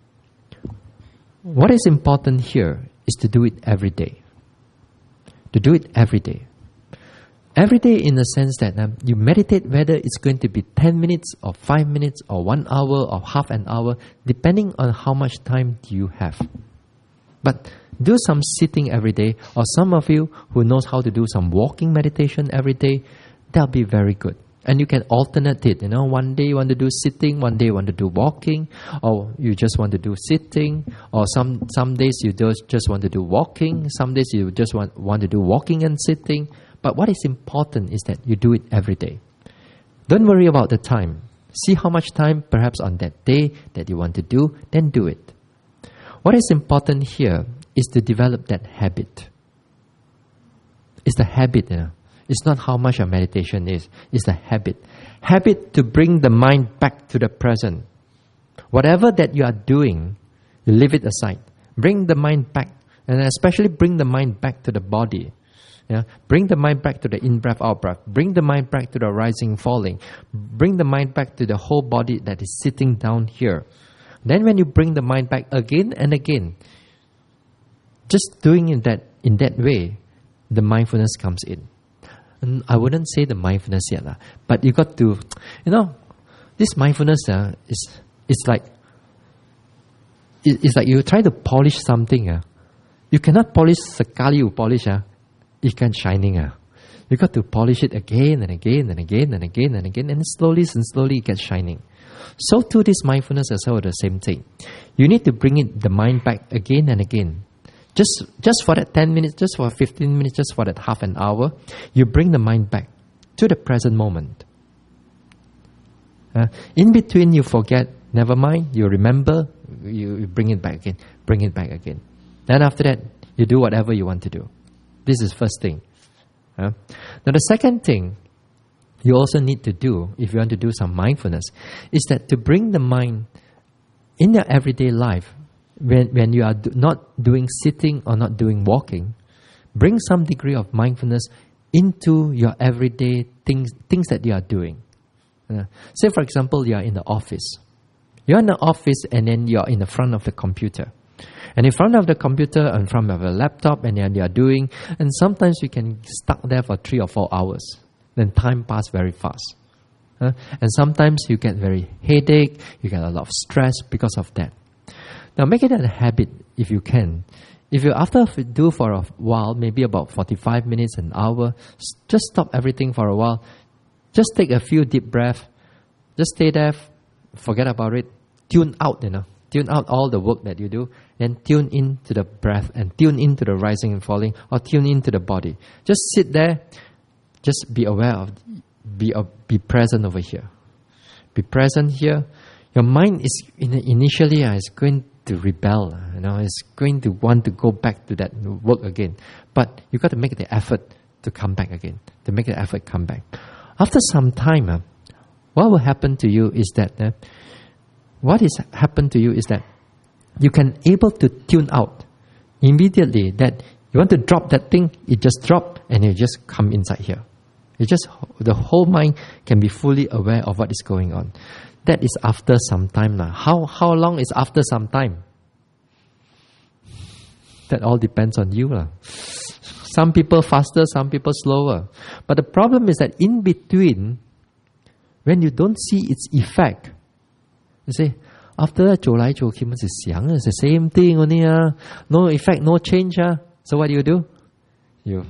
what is important here is to do it every day. To do it every day. Every day in the sense that um, you meditate whether it's going to be ten minutes or five minutes or one hour or half an hour, depending on how much time you have. But do some sitting every day, or some of you who knows how to do some walking meditation every day, that'll be very good. And you can alternate it. You know, one day you want to do sitting, one day you want to do walking, or you just want to do sitting, or some some days you just just want to do walking, some days you just want want to do walking and sitting. But what is important is that you do it every day. Don't worry about the time. See how much time perhaps on that day that you want to do, then do it. What is important here is to develop that habit. It's the habit, you know. It's not how much your meditation is. It's the habit. Habit to bring the mind back to the present. Whatever that you are doing, you leave it aside. Bring the mind back, and especially bring the mind back to the body. Yeah? Bring the mind back to the in-breath, out-breath. Bring the mind back to the rising, falling. Bring the mind back to the whole body that is sitting down here. Then when you bring the mind back again and again, just doing it that in that way, the mindfulness comes in. And I wouldn't say the mindfulness yet, uh, but you got to, you know, this mindfulness uh, is it's like it, it's like you try to polish something. Uh, you cannot polish sekali you polish. Uh, it can shining. Uh. You got to polish it again and again and again and again and again, and slowly and slowly it gets shining. So too this mindfulness is also the same thing. You need to bring it the mind back again and again. Just just for that ten minutes, just for fifteen minutes, just for that half an hour, you bring the mind back to the present moment. Uh, in between, you forget, never mind, you remember, you, you bring it back again, bring it back again. Then after that, you do whatever you want to do. This is first thing. Uh, now the second thing you also need to do, if you want to do some mindfulness, is that to bring the mind in your everyday life, when, when you are do, not doing sitting or not doing walking, bring some degree of mindfulness into your everyday things, things that you are doing. Uh, say for example, you are in the office. You're in the office and then you're in the front of the computer. And in front of the computer, in front of a laptop, and then you are doing, and sometimes you can stuck there for three or four hours. Then time passes very fast. Uh, and sometimes you get very headache, you get a lot of stress because of that. Now make it a habit if you can. If you after do for a while, maybe about forty-five minutes, an hour, just stop everything for a while. Just take a few deep breaths. Just stay there, forget about it, tune out, you know. Tune out all the work that you do, then tune in to the breath and tune into the rising and falling, or tune into the body. Just sit there, just be aware of, be uh, be present over here. Be present here. Your mind is in, initially uh, is going to rebel, uh, you know, it's going to want to go back to that work again. But you got to make the effort to come back again, to make the effort come back. After some time, uh, what will happen to you is that uh, what is happened to you is that you can able to tune out immediately. That you want to drop that thing, it just drop and you just come inside here. You just the whole mind can be fully aware of what is going on. That is after some time now. How how long is after some time? That all depends on you lah. Some people faster, some people slower. But the problem is that in between, when you don't see its effect, you say, after that, 走来走去, it's the same thing only. Uh. No effect, no change. Uh. So what do you do? You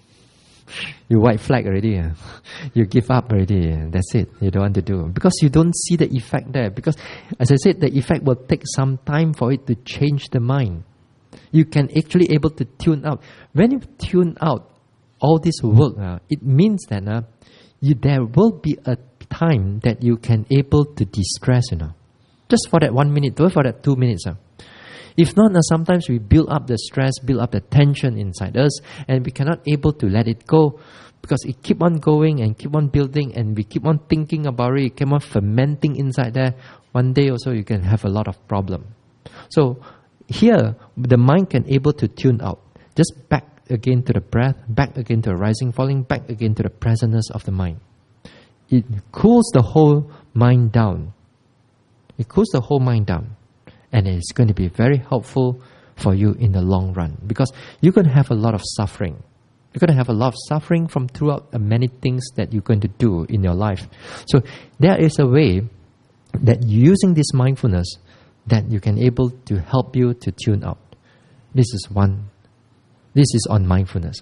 you white flag already. Uh. You give up already. Uh. That's it. You don't want to do. Because you don't see the effect there. Because, as I said, the effect will take some time for it to change the mind. You can actually able to tune out. When you tune out all this work, uh, it means that uh, you, there will be a time that you can able to de-stress, you know. Just for that one minute, do it for that two minutes. Uh. If not, uh, sometimes we build up the stress, build up the tension inside us, and we cannot able to let it go because it keep on going and keep on building, and we keep on thinking about it, keep on fermenting inside there. One day also you can have a lot of problem. So here, the mind can able to tune out. Just back again to the breath, back again to the rising, falling, back again to the presentness of the mind. It cools the whole mind down. It cools the whole mind down. And it's going to be very helpful for you in the long run. Because you're going to have a lot of suffering. You're going to have a lot of suffering from throughout the many things that you're going to do in your life. So there is a way that using this mindfulness that you can able to help you to tune out. This is one. This is on mindfulness.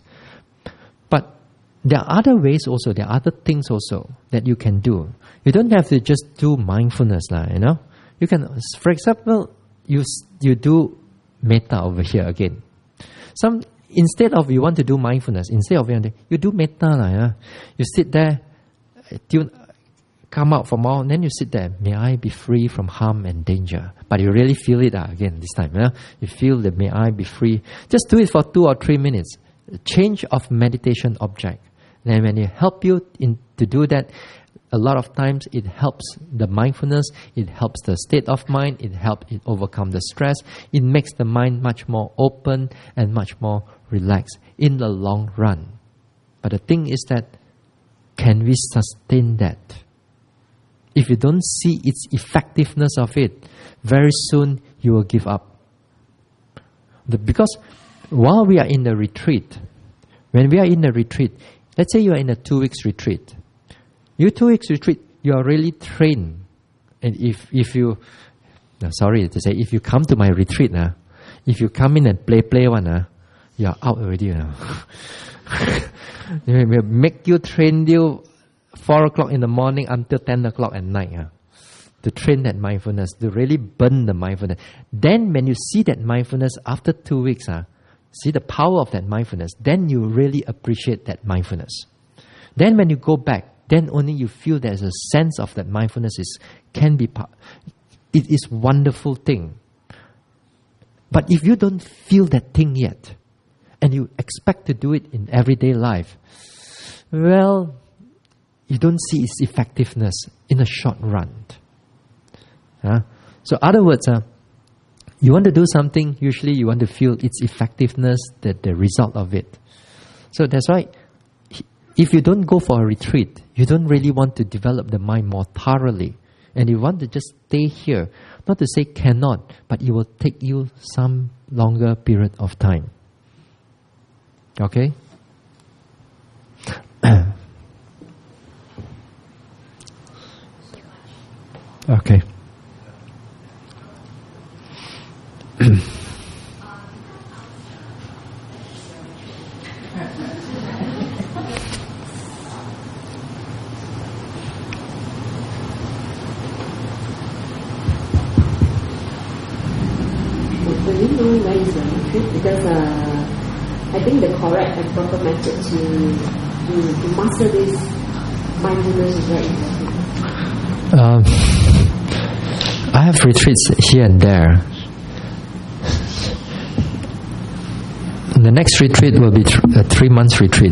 But there are other ways also, there are other things also that you can do. You don't have to just do mindfulness, you know. You can, for example, you you do metta over here again. Some instead of you want to do mindfulness, instead of you do metta, yeah? You sit there, tune, come out from all, and then you sit there. May I be free from harm and danger. But you really feel it uh, again this time. Yeah? You feel that may I be free. Just do it for two or three minutes. Change of meditation object. And when you help you in, to do that, a lot of times it helps the mindfulness, it helps the state of mind, it helps it overcome the stress. It makes the mind much more open and much more relaxed in the long run. But the thing is that, can we sustain that? If you don't see its effectiveness of it, very soon you will give up. The, because while we are in the retreat, when we are in the retreat, let's say you are in a two weeks retreat. You two weeks retreat, you are really trained. And if if you, no, sorry to say, if you come to my retreat, uh, if you come in and play play one, uh, you are out already. Uh. They will make you train you four o'clock in the morning until ten o'clock at night. Uh, to train that mindfulness, to really burn the mindfulness. Then when you see that mindfulness after two weeks, uh, see the power of that mindfulness, then you really appreciate that mindfulness. Then when you go back, then only you feel there's a sense of that mindfulness is can be part. It is wonderful thing. But if you don't feel that thing yet, and you expect to do it in everyday life, well, you don't see its effectiveness in the short run. Uh, so, other words, uh, you want to do something, usually you want to feel its effectiveness, the, the result of it. So that's why, if you don't go for a retreat, you don't really want to develop the mind more thoroughly, and you want to just stay here. Not to say cannot, but it will take you some longer period of time. Okay? Okay. So you know where is the retreat? Because uh, I think the correct and proper method to to, to master this mindfulness is very important. Um, I have retreats here and there. The next retreat will be th- a three months retreat.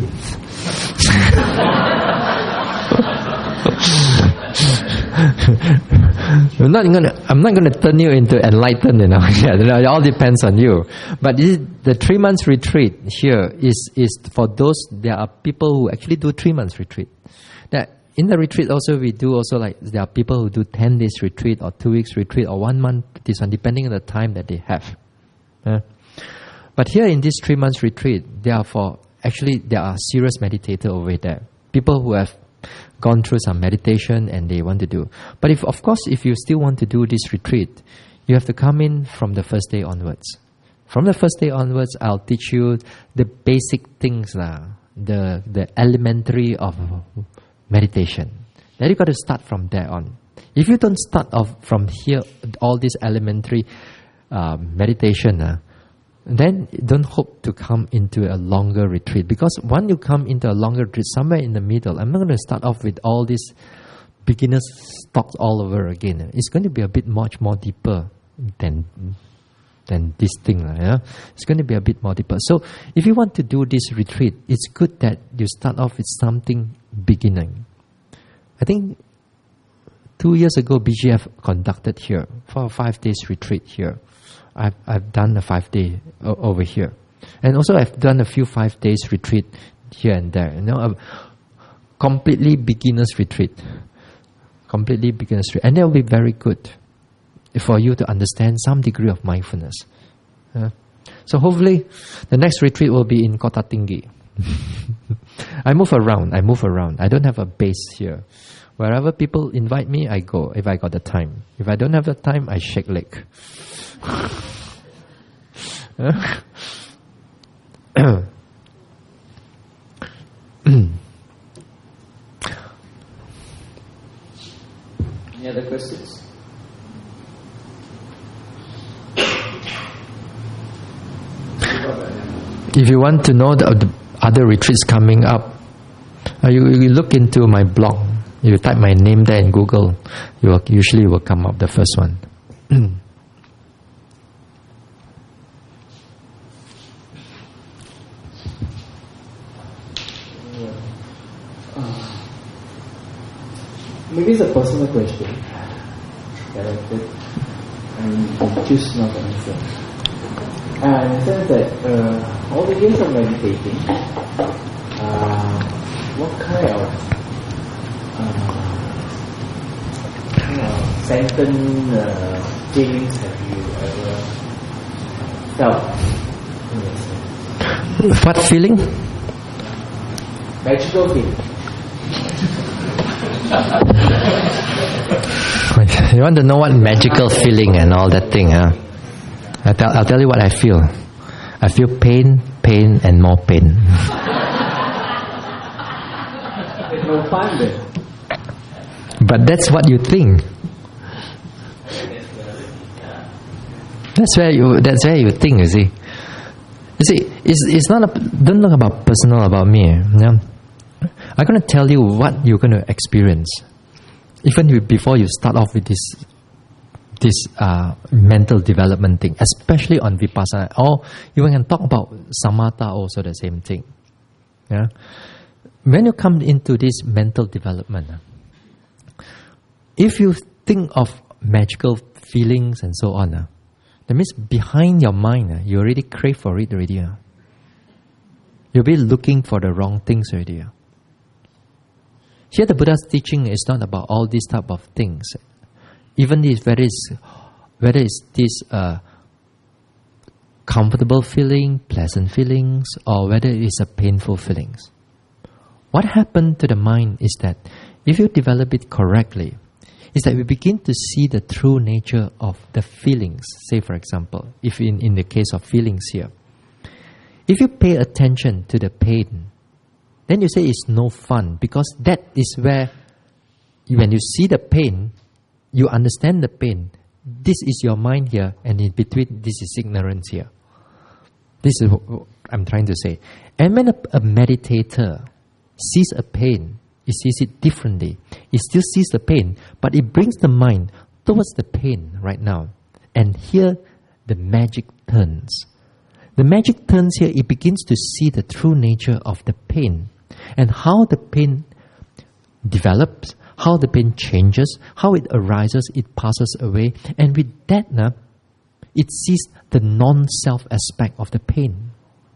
I'm not gonna. I'm not gonna turn you into enlightened. You know, yeah, it all depends on you. But this, the three months retreat here is is for those. There are people who actually do three months retreat. That in the retreat also we do also like there are people who do ten days retreat or two weeks retreat or one month. This one depending on the time that they have. Uh, but here in this three months retreat, there are for actually there are serious meditators over there. People who have gone through some meditation and they want to do. But if, of course, if you still want to do this retreat, you have to come in from the first day onwards. From the first day onwards, I'll teach you the basic things, lah, the the elementary of meditation. Then you got to start from there on. If you don't start off from here, all this elementary uh, meditation, uh, then don't hope to come into a longer retreat. Because when you come into a longer retreat, somewhere in the middle, I'm not going to start off with all these beginner's talks all over again. It's going to be a bit much more deeper than than this thing. Yeah? It's going to be a bit more deeper. So if you want to do this retreat, it's good that you start off with something beginning. I think two years ago, B G F conducted here for a five days retreat here. I've I've done a five day o- over here, and also I've done a few five days retreat here and there. You know, a completely beginners retreat, completely beginners retreat, and that will be very good for you to understand some degree of mindfulness. Uh, so hopefully, the next retreat will be in Kota Tinggi. I move around. I move around. I don't have a base here. Wherever people invite me, I go. If I got the time. If I don't have the time, I shake leg. Any other questions? If you want to know the, the other retreats coming up, uh, you, you look into my blog. You type my name there in Google, you will, usually will come up the first one. uh, maybe it's a personal question directed and choose not to answer. Uh, in the sense that uh, all the years of meditating, uh, what kind of uh, uh, sentient uh, feelings have you ever felt? What feeling? Magical feeling. You want to know what magical feeling and all that thing, huh? I'll tell, I'll tell you what I feel. I feel pain, pain, and more pain. There's no fun there. But that's what you think. That's where you. That's where you think. You see. You see, it's it's not. A, don't look about personal about me. Yeah? I'm gonna tell you what you're gonna experience, even before you start off with this this uh, mental development thing, especially on Vipassana. Or you can talk about Samatha also the same thing. Yeah? When you come into this mental development, if you think of magical feelings and so on, that means behind your mind, you already crave for it already. You'll be looking for the wrong things already. Here the Buddha's teaching is not about all these type of things. Even if whether it's, whether it's this uh, comfortable feeling, pleasant feelings, or whether it's a painful feelings. What happened to the mind is that if you develop it correctly, is that we begin to see the true nature of the feelings. Say for example, if in, in the case of feelings here, if you pay attention to the pain, then you say it's no fun, because that is where, when you see the pain, you understand the pain. This is your mind here, and in between, this is ignorance here. This is what I'm trying to say. And when a, a meditator sees a pain, he sees it differently. He still sees the pain, but it brings the mind towards the pain right now. And here, the magic turns. The magic turns here, it begins to see the true nature of the pain and how the pain develops, how the pain changes, how it arises, it passes away. And with that, now, it sees the non-self aspect of the pain,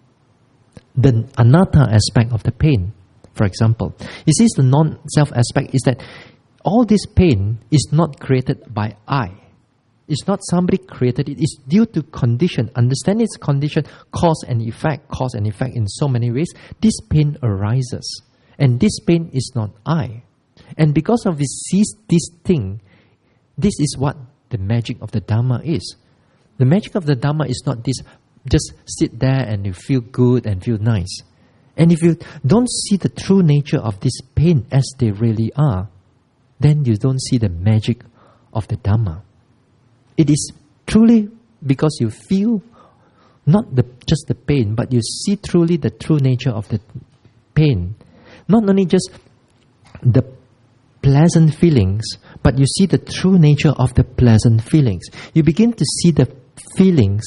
the anatta aspect of the pain. For example, it sees the non-self aspect is that all this pain is not created by I. It's not somebody created it. It's due to condition. Understand its condition, cause and effect, cause and effect in so many ways. This pain arises. And this pain is not I. And because of this, sees this thing, this is what the magic of the Dhamma is. The magic of the Dhamma is not this, just sit there and you feel good and feel nice. And if you don't see the true nature of this pain as they really are, then you don't see the magic of the Dhamma. It is truly because you feel not the, just the pain, but you see truly the true nature of the pain. Not only just the pleasant feelings, but you see the true nature of the pleasant feelings. You begin to see the feelings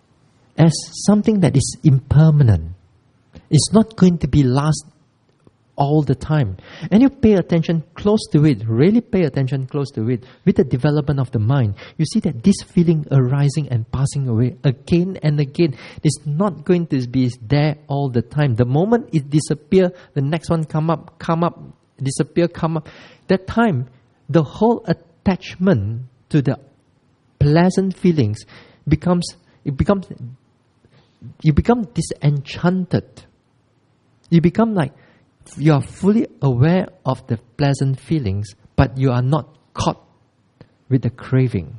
as something that is impermanent. It's not going to be last all the time. And you pay attention close to it, really pay attention close to it. With the development of the mind, you see that this feeling arising and passing away again and again is not going to be there all the time. The moment it disappears, the next one come up, come up, disappear, come up. That time, the whole attachment to the pleasant feelings becomes, it becomes, you become disenchanted. You become like, you are fully aware of the pleasant feelings, but you are not caught with the craving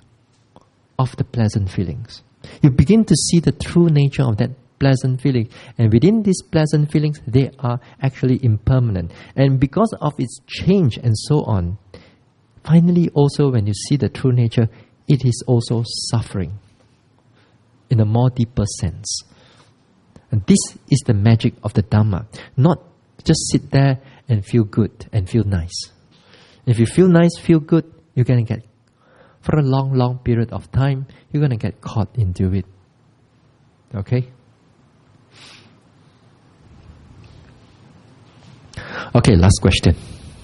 of the pleasant feelings. You begin to see the true nature of that pleasant feeling. And within these pleasant feelings, they are actually impermanent. And because of its change and so on, finally also when you see the true nature, it is also suffering in a more deeper sense. And this is the magic of the Dhamma. Not just sit there and feel good and feel nice. If you feel nice, feel good, you're going to get, for a long, long period of time, you're going to get caught into it. Okay? Okay, last question.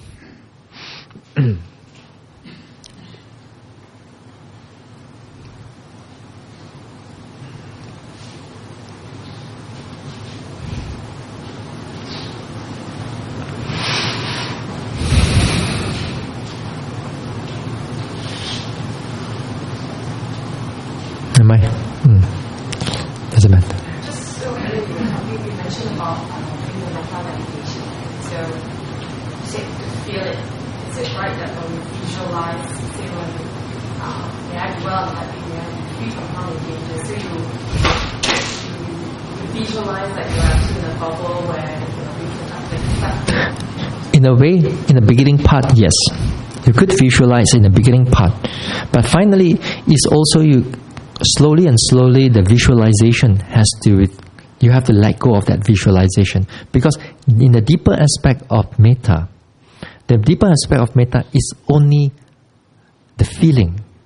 Am I? Hmm. Doesn't matter. Just so you mentioned about um, in the metta meditation. So you said to feel it. Is it right that when we visualize, say when um, may I dwell in that area and free from harm and danger, so you, you, you visualize that you're actually in a bubble where you know you can like In a way, in the beginning part, yes. You could visualize in the beginning part. But finally, it's also you slowly and slowly the visualization has to, you have to let go of that visualization. Because in the deeper aspect of metta, the deeper aspect of metta is only the feeling.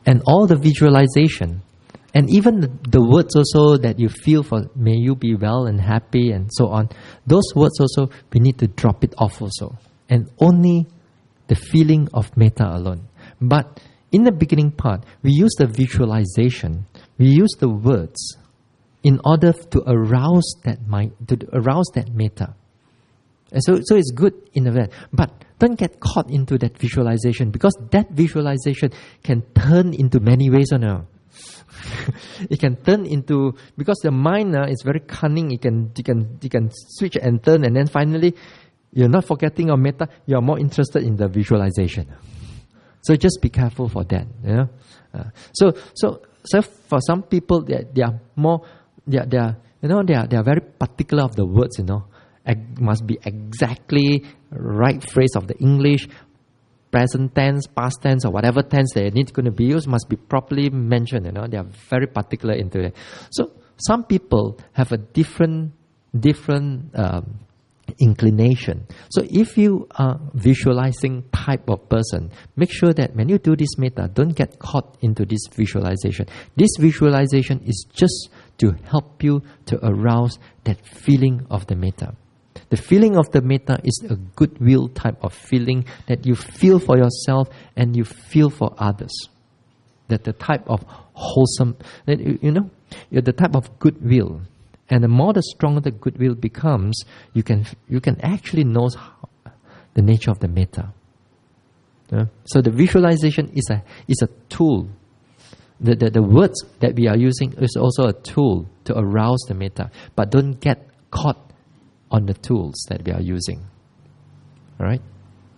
And all the visualization, and even the, the words also that you feel for, may you be well and happy and so on, those words also, we need to drop it off also. And only the feeling of metta alone. But in the beginning part, we use the visualization, we use the words in order to arouse that mind, to arouse that metta. And so, so it's good in a way. But don't get caught into that visualization, because that visualization can turn into many ways or no. It can turn into, because the mind uh, is very cunning, it can, it can, it can switch and turn, and then finally, you're not forgetting your metta, you're more interested in the visualization. So just be careful for that. You know? uh, so, so, so for some people, they, they are more, they are, they are, you know, they are, they are very particular of the words, you know. It must be exactly right phrase of the English, present tense, past tense, or whatever tense they need going to be used must be properly mentioned. You know, they are very particular into it. So some people have a different, different um, inclination. So if you are visualizing type of person, make sure that when you do this metta, don't get caught into this visualization. This visualization is just to help you to arouse that feeling of the metta. The feeling of the metta is a goodwill type of feeling that you feel for yourself and you feel for others. That the type of wholesome, you know, the type of goodwill. And the more the stronger the goodwill becomes, you can you can actually know how, the nature of the metta. Uh, so the visualization is a is a tool. The, the the words that we are using is also a tool to arouse the metta. But don't get caught on the tools that we are using. All right?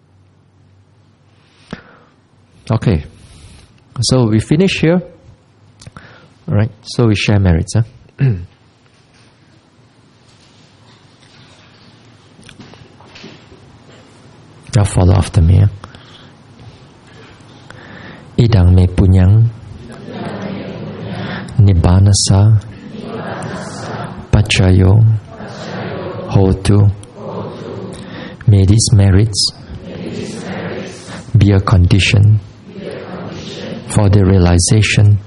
Okay. So we finish here. All right. So we share merits. Huh? Now follow after me. Huh? Idang me punyang nibbanasa pachayo hotu. May these merits be a condition for the realization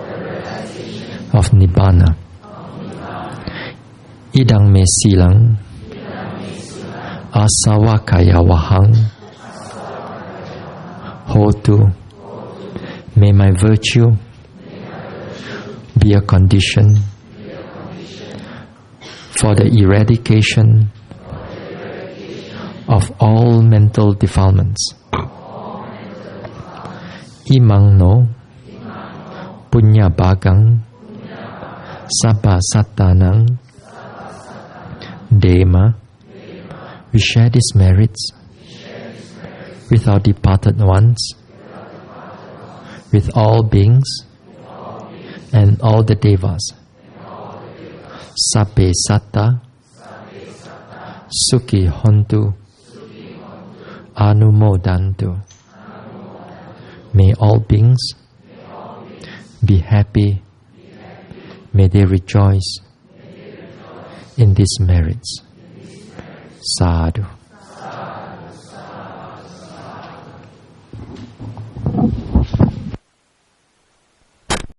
of Nibbana. Idang me silang asawakaya wahang hotu. May my virtue be a condition for the eradication of all mental defilements. Imang no punya bagang sabba sattanang dema. We share these merits with our departed ones, with all beings and all the devas. Sabbe satta sukhi hontu anumodantu. May all beings be happy. May they rejoice in these merits. Sadhu.